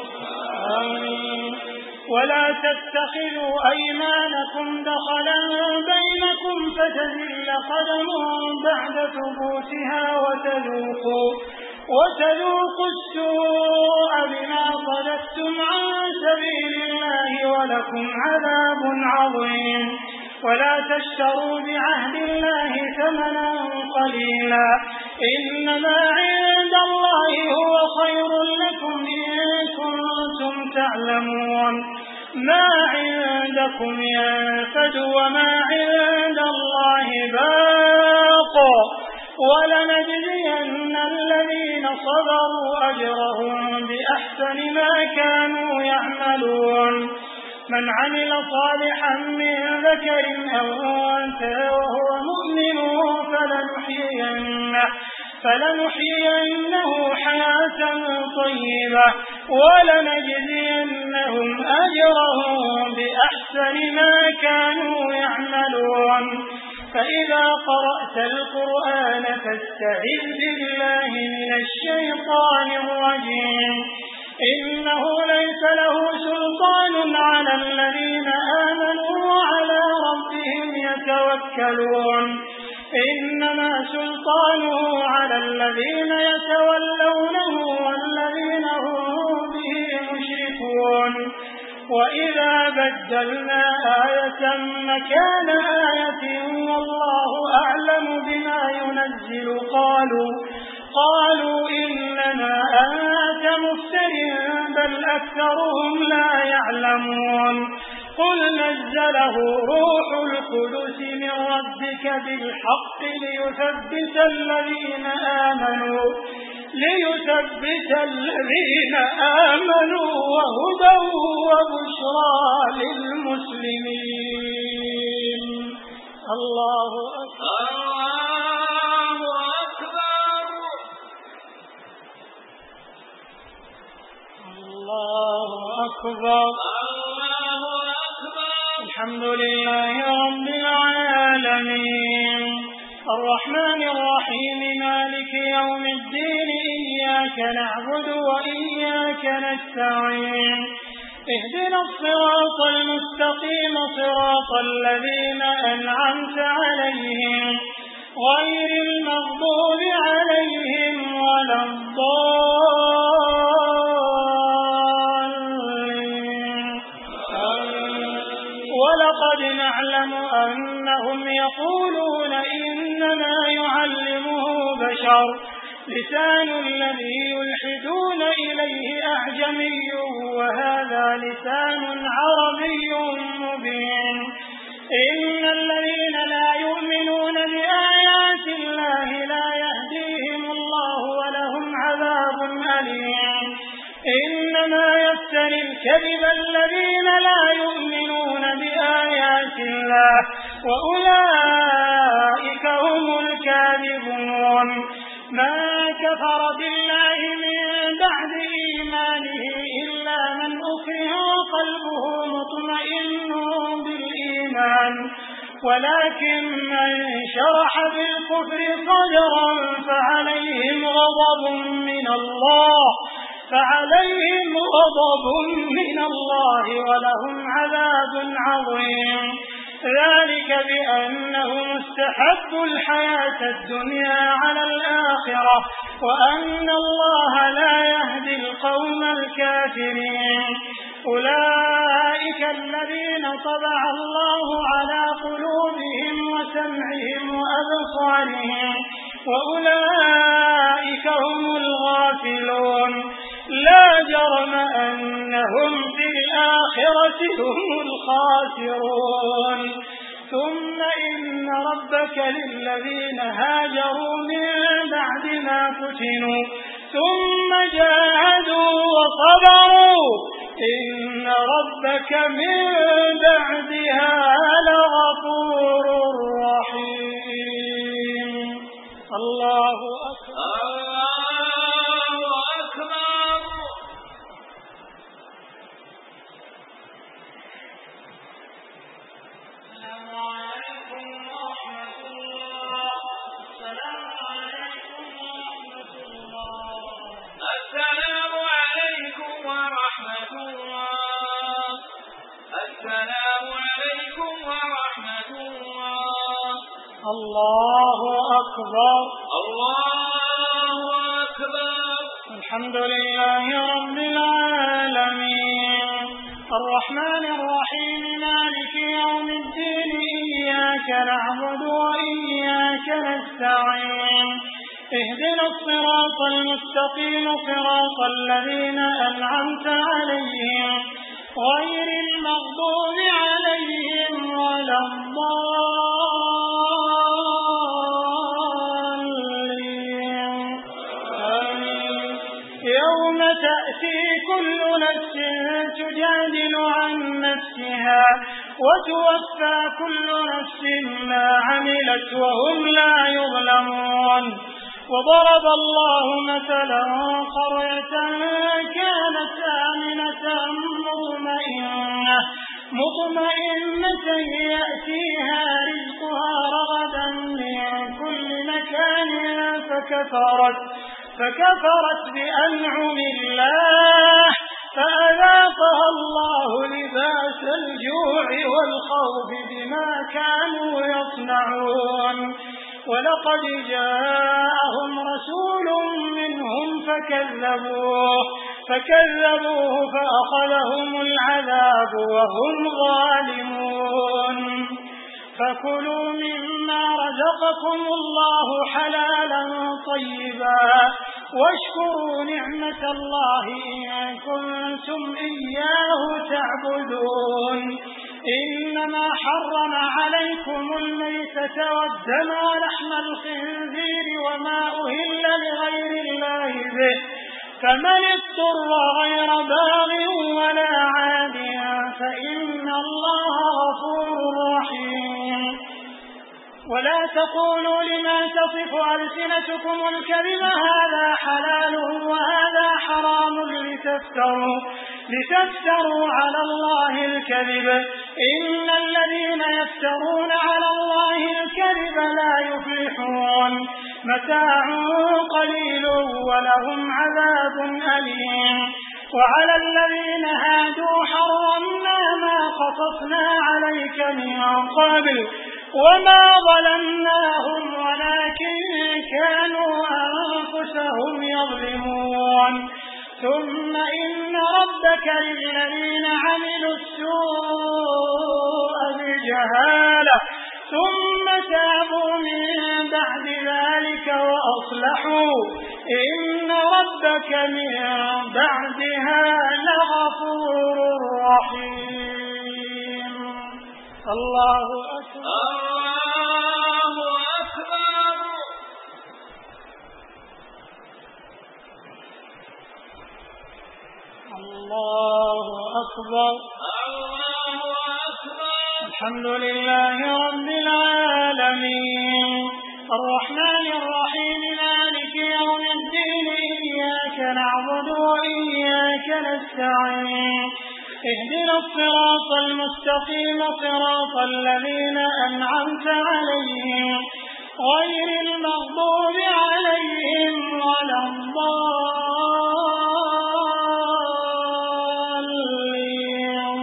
ولا تتخذوا أيمانكم دخلا بينكم فتزل قدم بعد ثبوتها وتذوقوا وتذوقوا السوء بما صددتم عن سبيل الله ولكم عذاب عظيم. ولا تشتروا بعهد الله ثمنا قليلا إنما عند الله هو خير لكم إن كنتم تعلمون. ما عندكم ينفد وما عند الله باق ولنجزين الذين صبروا أجرهم بأحسن ما كانوا يعملون. من عمل صالحا من ذكر أو أنثى وهو مؤمن فلنحيينه, فلنحيينه حياة طيبة ولنجزينهم أجرهم بأحسن ما كانوا يعملون. فإذا قرأت القرآن فاستعذ بالله من الشيطان الرجيم إنه ليس له سلطان على الذين آمنوا وعلى ربهم يتوكلون. إنما سلطانه على الذين يتولونه والذين هم به مشركون. وإذا بدلنا آية مكان آية والله أعلم بما ينزل قالوا قالوا إنما أنت مفتر بل أكثرهم لا يعلمون. قل نزله روح القدس من ربك بالحق ليثبت الذين آمنوا ليثبت الذين آمنوا وهدى وبشرى للمسلمين. الله أكبر. الله أكبر. الله أكبر. الحمد لله رب العالمين الرحمن الرحيم مالك يوم الدين إياك نعبد وإياك نستعين اهدنا الصراط المستقيم صراط الذين أنعمت عليهم غير المغضوب عليهم ولا الضالين. ولقد نعلم أنهم يقولون إنما يعلمه بشر لسان الذي يلحدون إليه أعجمي وهذا لسان عربي مبين إن الذين لا يؤمنون بآيات الله لا يهديهم الله ولهم عذاب أليم إنما يفتري الكذب الذين لا يؤمنون بآيات الله وأولئك هم الكاذبون من كفر بالله من بعد إيمانه إلا من أكره وقلبه مطمئن بالإيمان ولكن من شرح بالكفر صدرا فعليهم غضب من الله فعليهم غضب من الله ولهم عذاب عظيم ذلك بأنهم استحبوا الحياة الدنيا على الآخرة وأن الله لا يهدي القوم الكافرين أولئك الذين طبع الله على قلوبهم وسمعهم وأبصارهم وأولئك هم الغافلون لا جرم أنهم في الآخرة هم الخاسرون ثم إن ربك للذين هاجروا من بعد ما فتنوا ثم جاهدوا وصبروا إن ربك من بعدها لغفور رحيم الله أكبر الله أكبر السلام عليكم ورحمة الله السلام عليكم ورحمة الله الله أكبر الله أكبر الحمد لله رب العالمين الرحمن الرحيم مالك يوم الدين إياك نعبد وإياك نستعين اهدنا الصراط المستقيم صراط الذين أنعمت عليهم غير المغضوب عليهم ولا الضالين آمين يوم تأتي كل نفس تجادل عن نفسها وتوفى كل نفس ما عملت وهم لا يظلمون وضرب الله مثلا قرية كانت آمنة مطمئنة مطمئنة يأتيها رزقها رغدا من كل مكان فكفرت فكفرت بأنعم الله فأذاقها الله لباس الجوع والخوف بما كانوا يصنعون ولقد جاءهم رسول منهم فكذبوه فكذبوه فأخذهم العذاب وهم ظالمون فكلوا مما رزقكم الله حلالا طيبا واشكروا نعمة الله إن كنتم إياه تعبدون إنما حرم عليكم الميتة والدم ولحم الخنزير وما أهل لغير الله به فمن اضطر غير باغ ولا عاد فإن الله غفور رحيم ولا تقولوا لما تصف ألسنتكم الكذب هذا حلال وهذا حرام لتفتروا لتفتروا على الله الكذب إن الذين يفترون على الله الكذب لا يفلحون متاع قليل ولهم عذاب أليم وعلى الذين هادوا حرمنا ما قصصنا عليك من قبل وما ظلمناهم ولكن كانوا أنفسهم يظلمون ثم إن ربك للذين عملوا السوء بجهالة ثم تابوا من بعد ذلك وأصلحوا إن ربك من بعدها لغفور رحيم. الله أكبر. الله أكبر. الله أكبر. الله أكبر. الحمد لله رب العالمين الرحمن الرحيم مالك يوم الدين إياك نعبد وإياك نستعين اهدنا الصراط المستقيم صراط الذين أنعمت عليهم غير المغضوب عليهم ولا الضالين.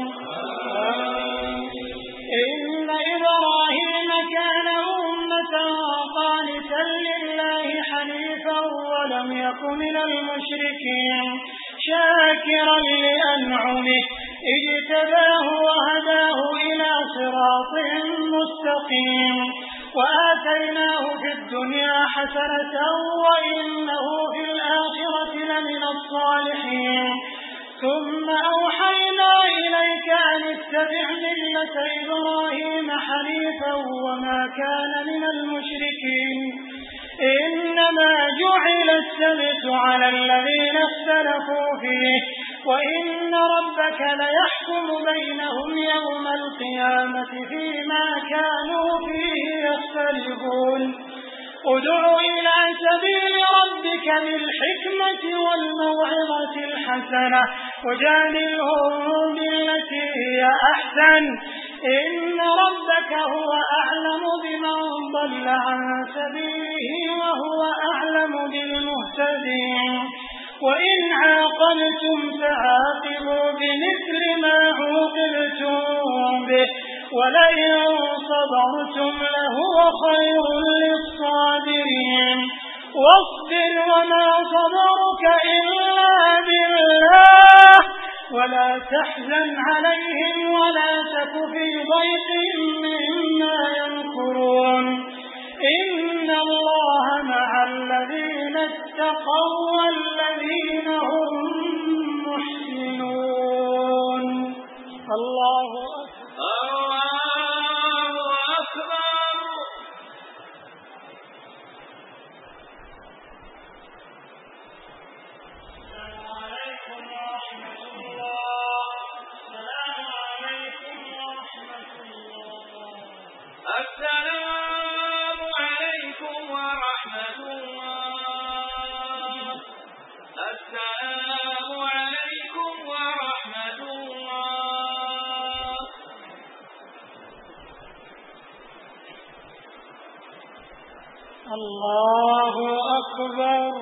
إن إبراهيم كان أمة قانتا لله حنيفا ولم يك من المشركين شاكرا لأنعمه اجتباه وهداه إلى صراط مستقيم وآتيناه في الدنيا حسنة وإنه في الآخرة لمن الصالحين. ثم أوحينا إليك أن اتبع ملة إبراهيم حنيفا وما كان من المشركين. إنما جعل السبت على الذين اختلفوا فيه وإن ربك ليحكم بينهم يوم القيامة فيما كانوا فيه يختلفون. ادع إلى سبيل ربك بالحكمة والموعظة الحسنة وجادلهم بالتي هي أحسن إن ربك هو أعلم بمن ضل عن سبيله وهو أعلم بالمهتدين. وإن عاقبتم فعاقبوا بمثل ما عوقبتم به ولئن صبرتم لهو خير للصابرين. واصبر وما صبرك إلا بالله ولا تحزن عليهم ولا تك في ضيق مما يمكرون. إن الله مع الذين اتقوا والذين هم محسنون. الله أكبر. الله أكبر. السلام عليكم ورحمة الله. السلام عليكم ورحمة الله. السلام عليكم ورحمة الله. السلام عليكم ورحمة الله. الله أكبر.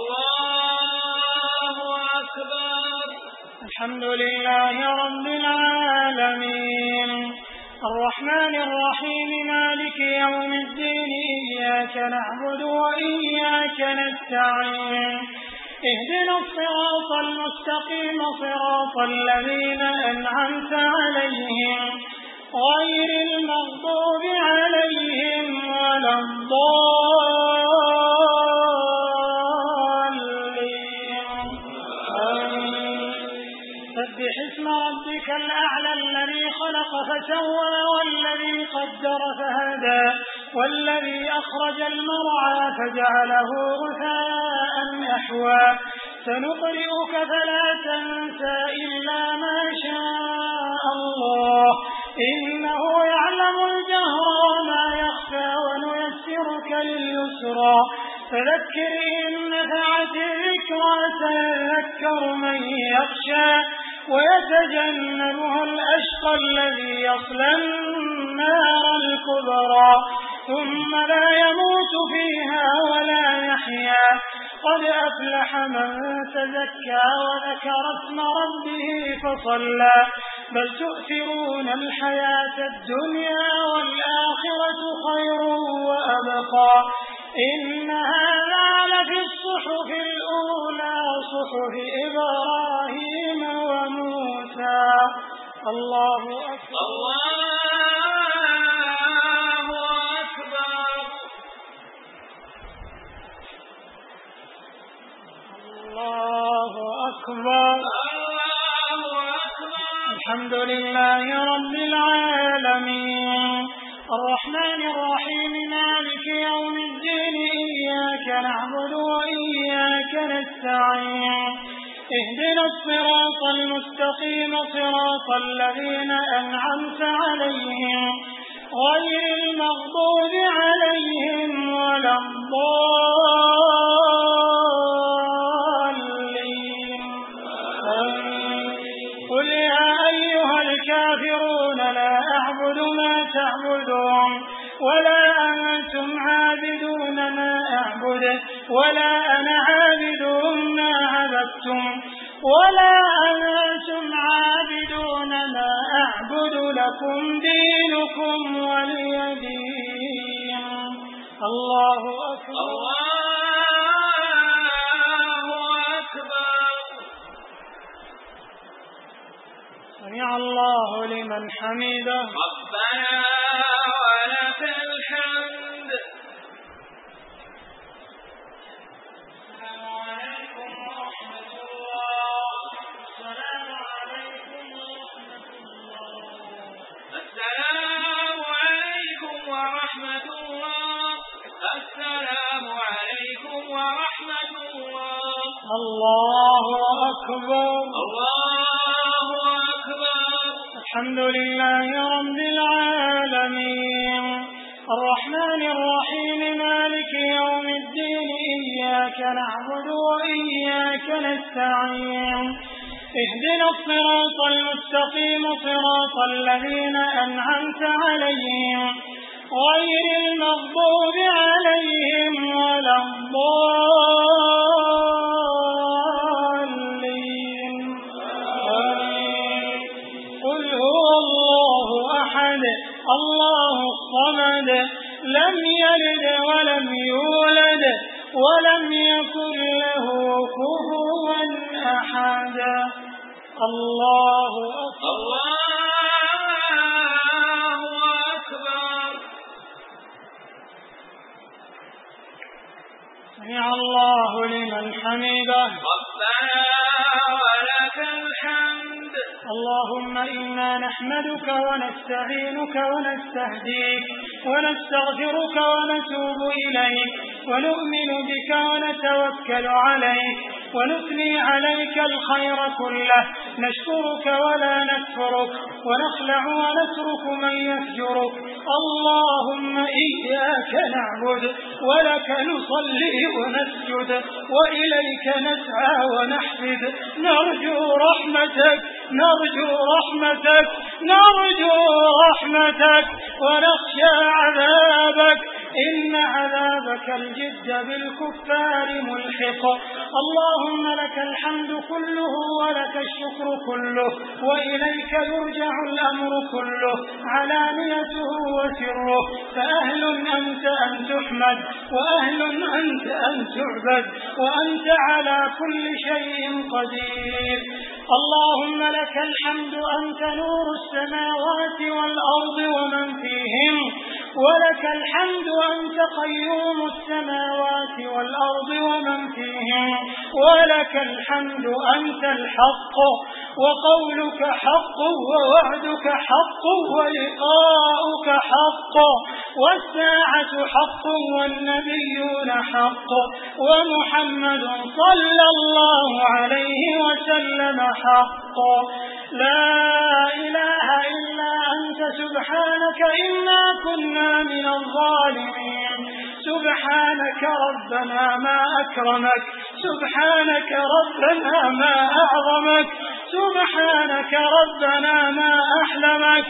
الله أكبر. الحمد لله رب العالمين الرحمن الرحيم مالك يوم الدين إياك نعبد وإياك نستعين اهدنا الصراط المستقيم صراط الذين أنعمت عليهم غير المغضوب عليهم ولا الضالين. سبح اسم ربك الأعلى الذي خلق فسوى والذي قدر فهدى والذي أخرج المرعى فجعله غثاء أحوى. سنقرئك فلا تنسى إلا ما شاء الله إنه يعلم الجهر وما يخفى ونيسرك لليسرى فذكر إن نفعت الذكرى سيذكر من يخشى ويتجنبها الأشقى الذي يصلى النار الكبرى ثم لا يموت فيها ولا يحيا. قد أفلح من تزكى وذكر اسم ربه فصلى بل تؤثرون الحياة الدنيا والآخرة خير وأبقى. إن هذا لفي الصحف الأولى صحف إبراهيم وموسى. الله أكبر. الله أكبر. الله أكبر. الحمد لله رب العالمين الرحمن الرحيم مالك يوم الدين إياك نعبد وإياك نستعين اهدنا الصراط المستقيم صراط الذين أنعمت عليهم غير المغضوب عليهم ولا الضالين. قل يا أيها الكافرون لا أعبد ما تعبدون ولا أنتم عابدون ما أعبد ولا أنا عابد ما عبدتم ولا أنتم عابدون ما أعبد لكم دينكم ولي دين. الله أكبر. الله أكبر. سمع الله لمن حمده. ربنا ولك الحمد. السلام عليكم ورحمة الله. السلام عليكم ورحمة الله. السلام عليكم ورحمة الله. السلام عليكم ورحمة الله. الله أكبر. الله أكبر. الحمد لله رب العالمين الرحمن الرحيم مالك يوم الدين إياك نعبد وإياك نستعين اهدنا الصراط المستقيم صراط الذين أنعمت عليهم غير المغضوب عليهم ولا الضالين. قل هو الله أحد الله الصمد لم يلد ولم يولد ولم يكن له كفوا أحد. الله أكبر. الله أكبر. سمع الله لمن حمده. ربنا ولك الحمد. اللهم إنا نحمدك ونستعينك ونستهديك ونستغفرك ونتوب إليك ونؤمن بك ونتوكل عليك ونثني عليك الخير كله نشكرك ولا نكفرك ونخلع ونترك من يفجرك. اللهم إياك نعبد ولك نصلي ونسجد وإليك نسعى ونحفد نرجو رحمتك نرجو رحمتك نرجو رحمتك ونخشى عذابك إن عذابك الجد بالكفار ملحق. اللهم لك الحمد كله ولك الشكر كله وإليك يرجع الأمر كله علانيته وسره فأهل أنت أن تحمد وأهل أنت أن تعبد وأنت على كل شيء قدير. اللهم لك الحمد أنت نور السماوات والأرض ومن فيهم ولك الحمد أنت قيوم السماوات والأرض ومن فيهم ولك الحمد أنت الحق وقولك حق ووعدك حق ولقاؤك حق والساعة حق والنبيون حق ومحمد صلى الله عليه وسلم حق. لا إله إلا أنت سبحانك إنا كنا من الظالمين. سبحانك ربنا ما أكرمك سبحانك ربنا ما أعظمك سبحانك ربنا ما أحلمك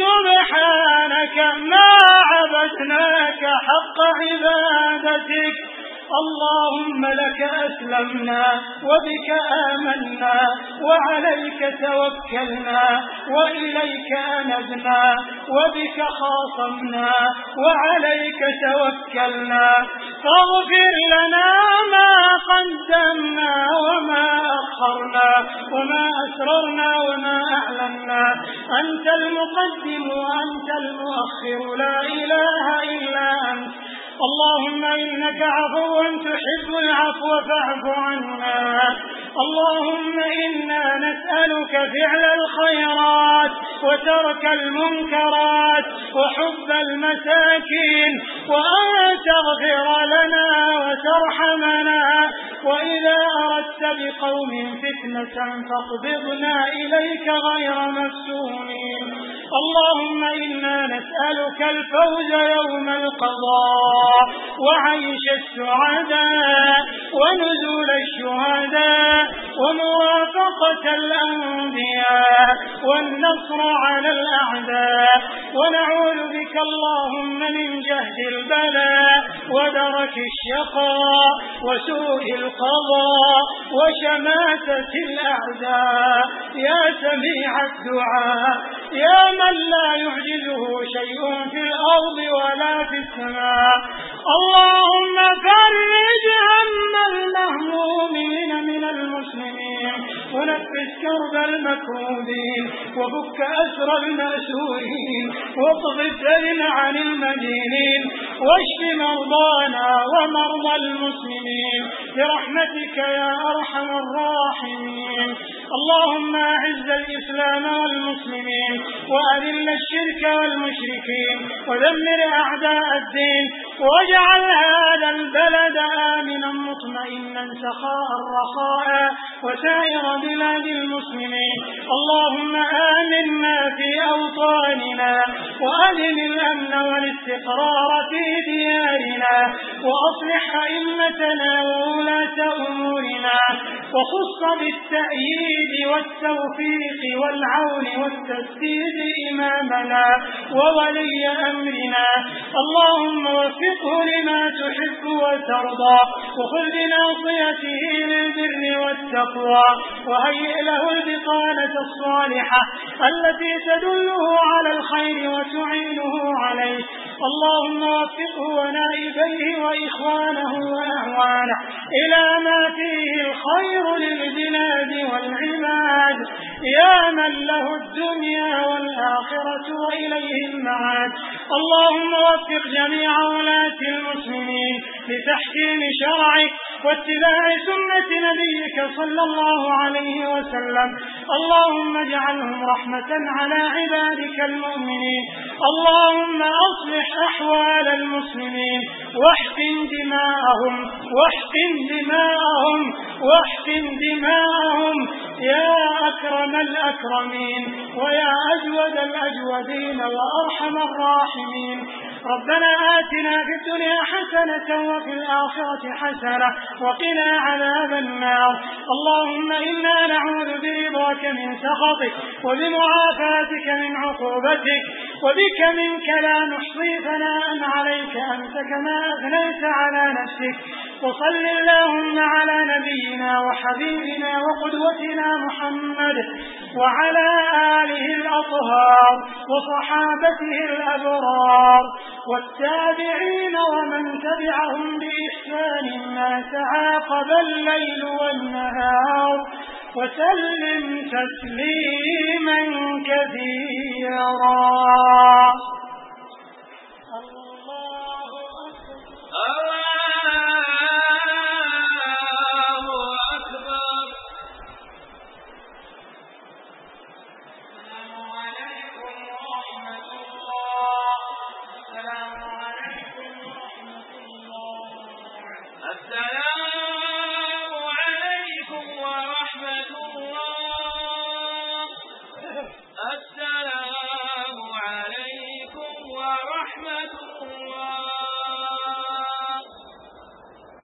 سبحانك ما عبدناك حق عبادتك. اللهم لك أسلمنا وبك آمنا وعليك توكلنا وإليك أنبنا وبك خاصمنا وعليك توكلنا فاغفر لنا ما قدمنا وما أخرنا وما أسررنا وما أعلنا. أنت المقدم وأنت المؤخر لا إله إلا أنت. اللهم إنك عفو تحب العفو فاعف عنا. اللهم إنا نسألك فعل الخيرات وترك المنكرات وحب المساكين وأن تغفر لنا وترحمنا وإذا أردت بقوم فتنة فاقبضنا إليك غير مفتونين. اللهم إنا نسألك الفوز يوم القضاء وعيش السعداء ونزول الشهداء وموافقة الأنبياء والنصر على الأعداء، ونعوذ بك اللهم من جهد البلاء ودرك الشقاء وسوء القضاء وشماتة الأعداء. يا سميع الدعاء، يا من لا يعجزه شيء في الأرض ولا في السماء، اللهم فرج هم المهمومين من المسلمين ونفس كرب المكروبين وفك أسر المأسورين واقض الدين عن المدينين واشف مرضانا ومرضى المسلمين برحمتك يا أرحم الراحمين. اللهم أعز الإسلام والمسلمين وأذل الشرك والمشركين ودمر أعداء الدين واجعل هذا البلد آمنا مطمئنا سخاء رخاء وسائر بلاد المسلمين. اللهم آمنا في أوطاننا وأدم الأمن والاستقرار في ديارنا وأصلح أئمتنا وولاة أمورنا وخص بالتأييد والتوفيق والعون والتسديد إمامنا وولي أمرنا. اللهم وفقه لما تحب وترضى وخذ بناصيته للبر والتقوى وهيئ له البطانة الصالحة التي تدله على الخير وتعينه عليه. اللهم وفقه ونائبيه وإخوانه وأعوانه إلى ما فيه الخير للبلاد والعباد، يا من له الدنيا والآخرة وإليه المعاد. اللهم وفق جميع ولاة المسلمين لتحكيم شرعك واتباع سنة نبيك صلى الله عليه وسلم. اللهم اجعلهم رحمة على عبادك المؤمنين. اللهم أصلح أحوال المسلمين واحقن دماءهم واحقن دماءهم واحقن دماءهم يا أكرم الأكرمين ويا أجود الأجودين وأرحم الراحمين. ربنا آتنا في الدنيا حسنة وفي الآخرة حسنة وقنا عذاب النار. اللهم إنا نعوذ برضاك من سخطك وبمعافاتك من عقوبتك وبك منك لا نحصي ثناء عليك أنت كما أثنيت على نفسك. وصل اللهم على نبينا وحبيبنا وقدوتنا محمد وعلى آله الأطهار وصحابته الأبرار والتابعين ومن تبعهم بإحسان ما تعاقب الليل والنهار وسلم تسليما كثيرا.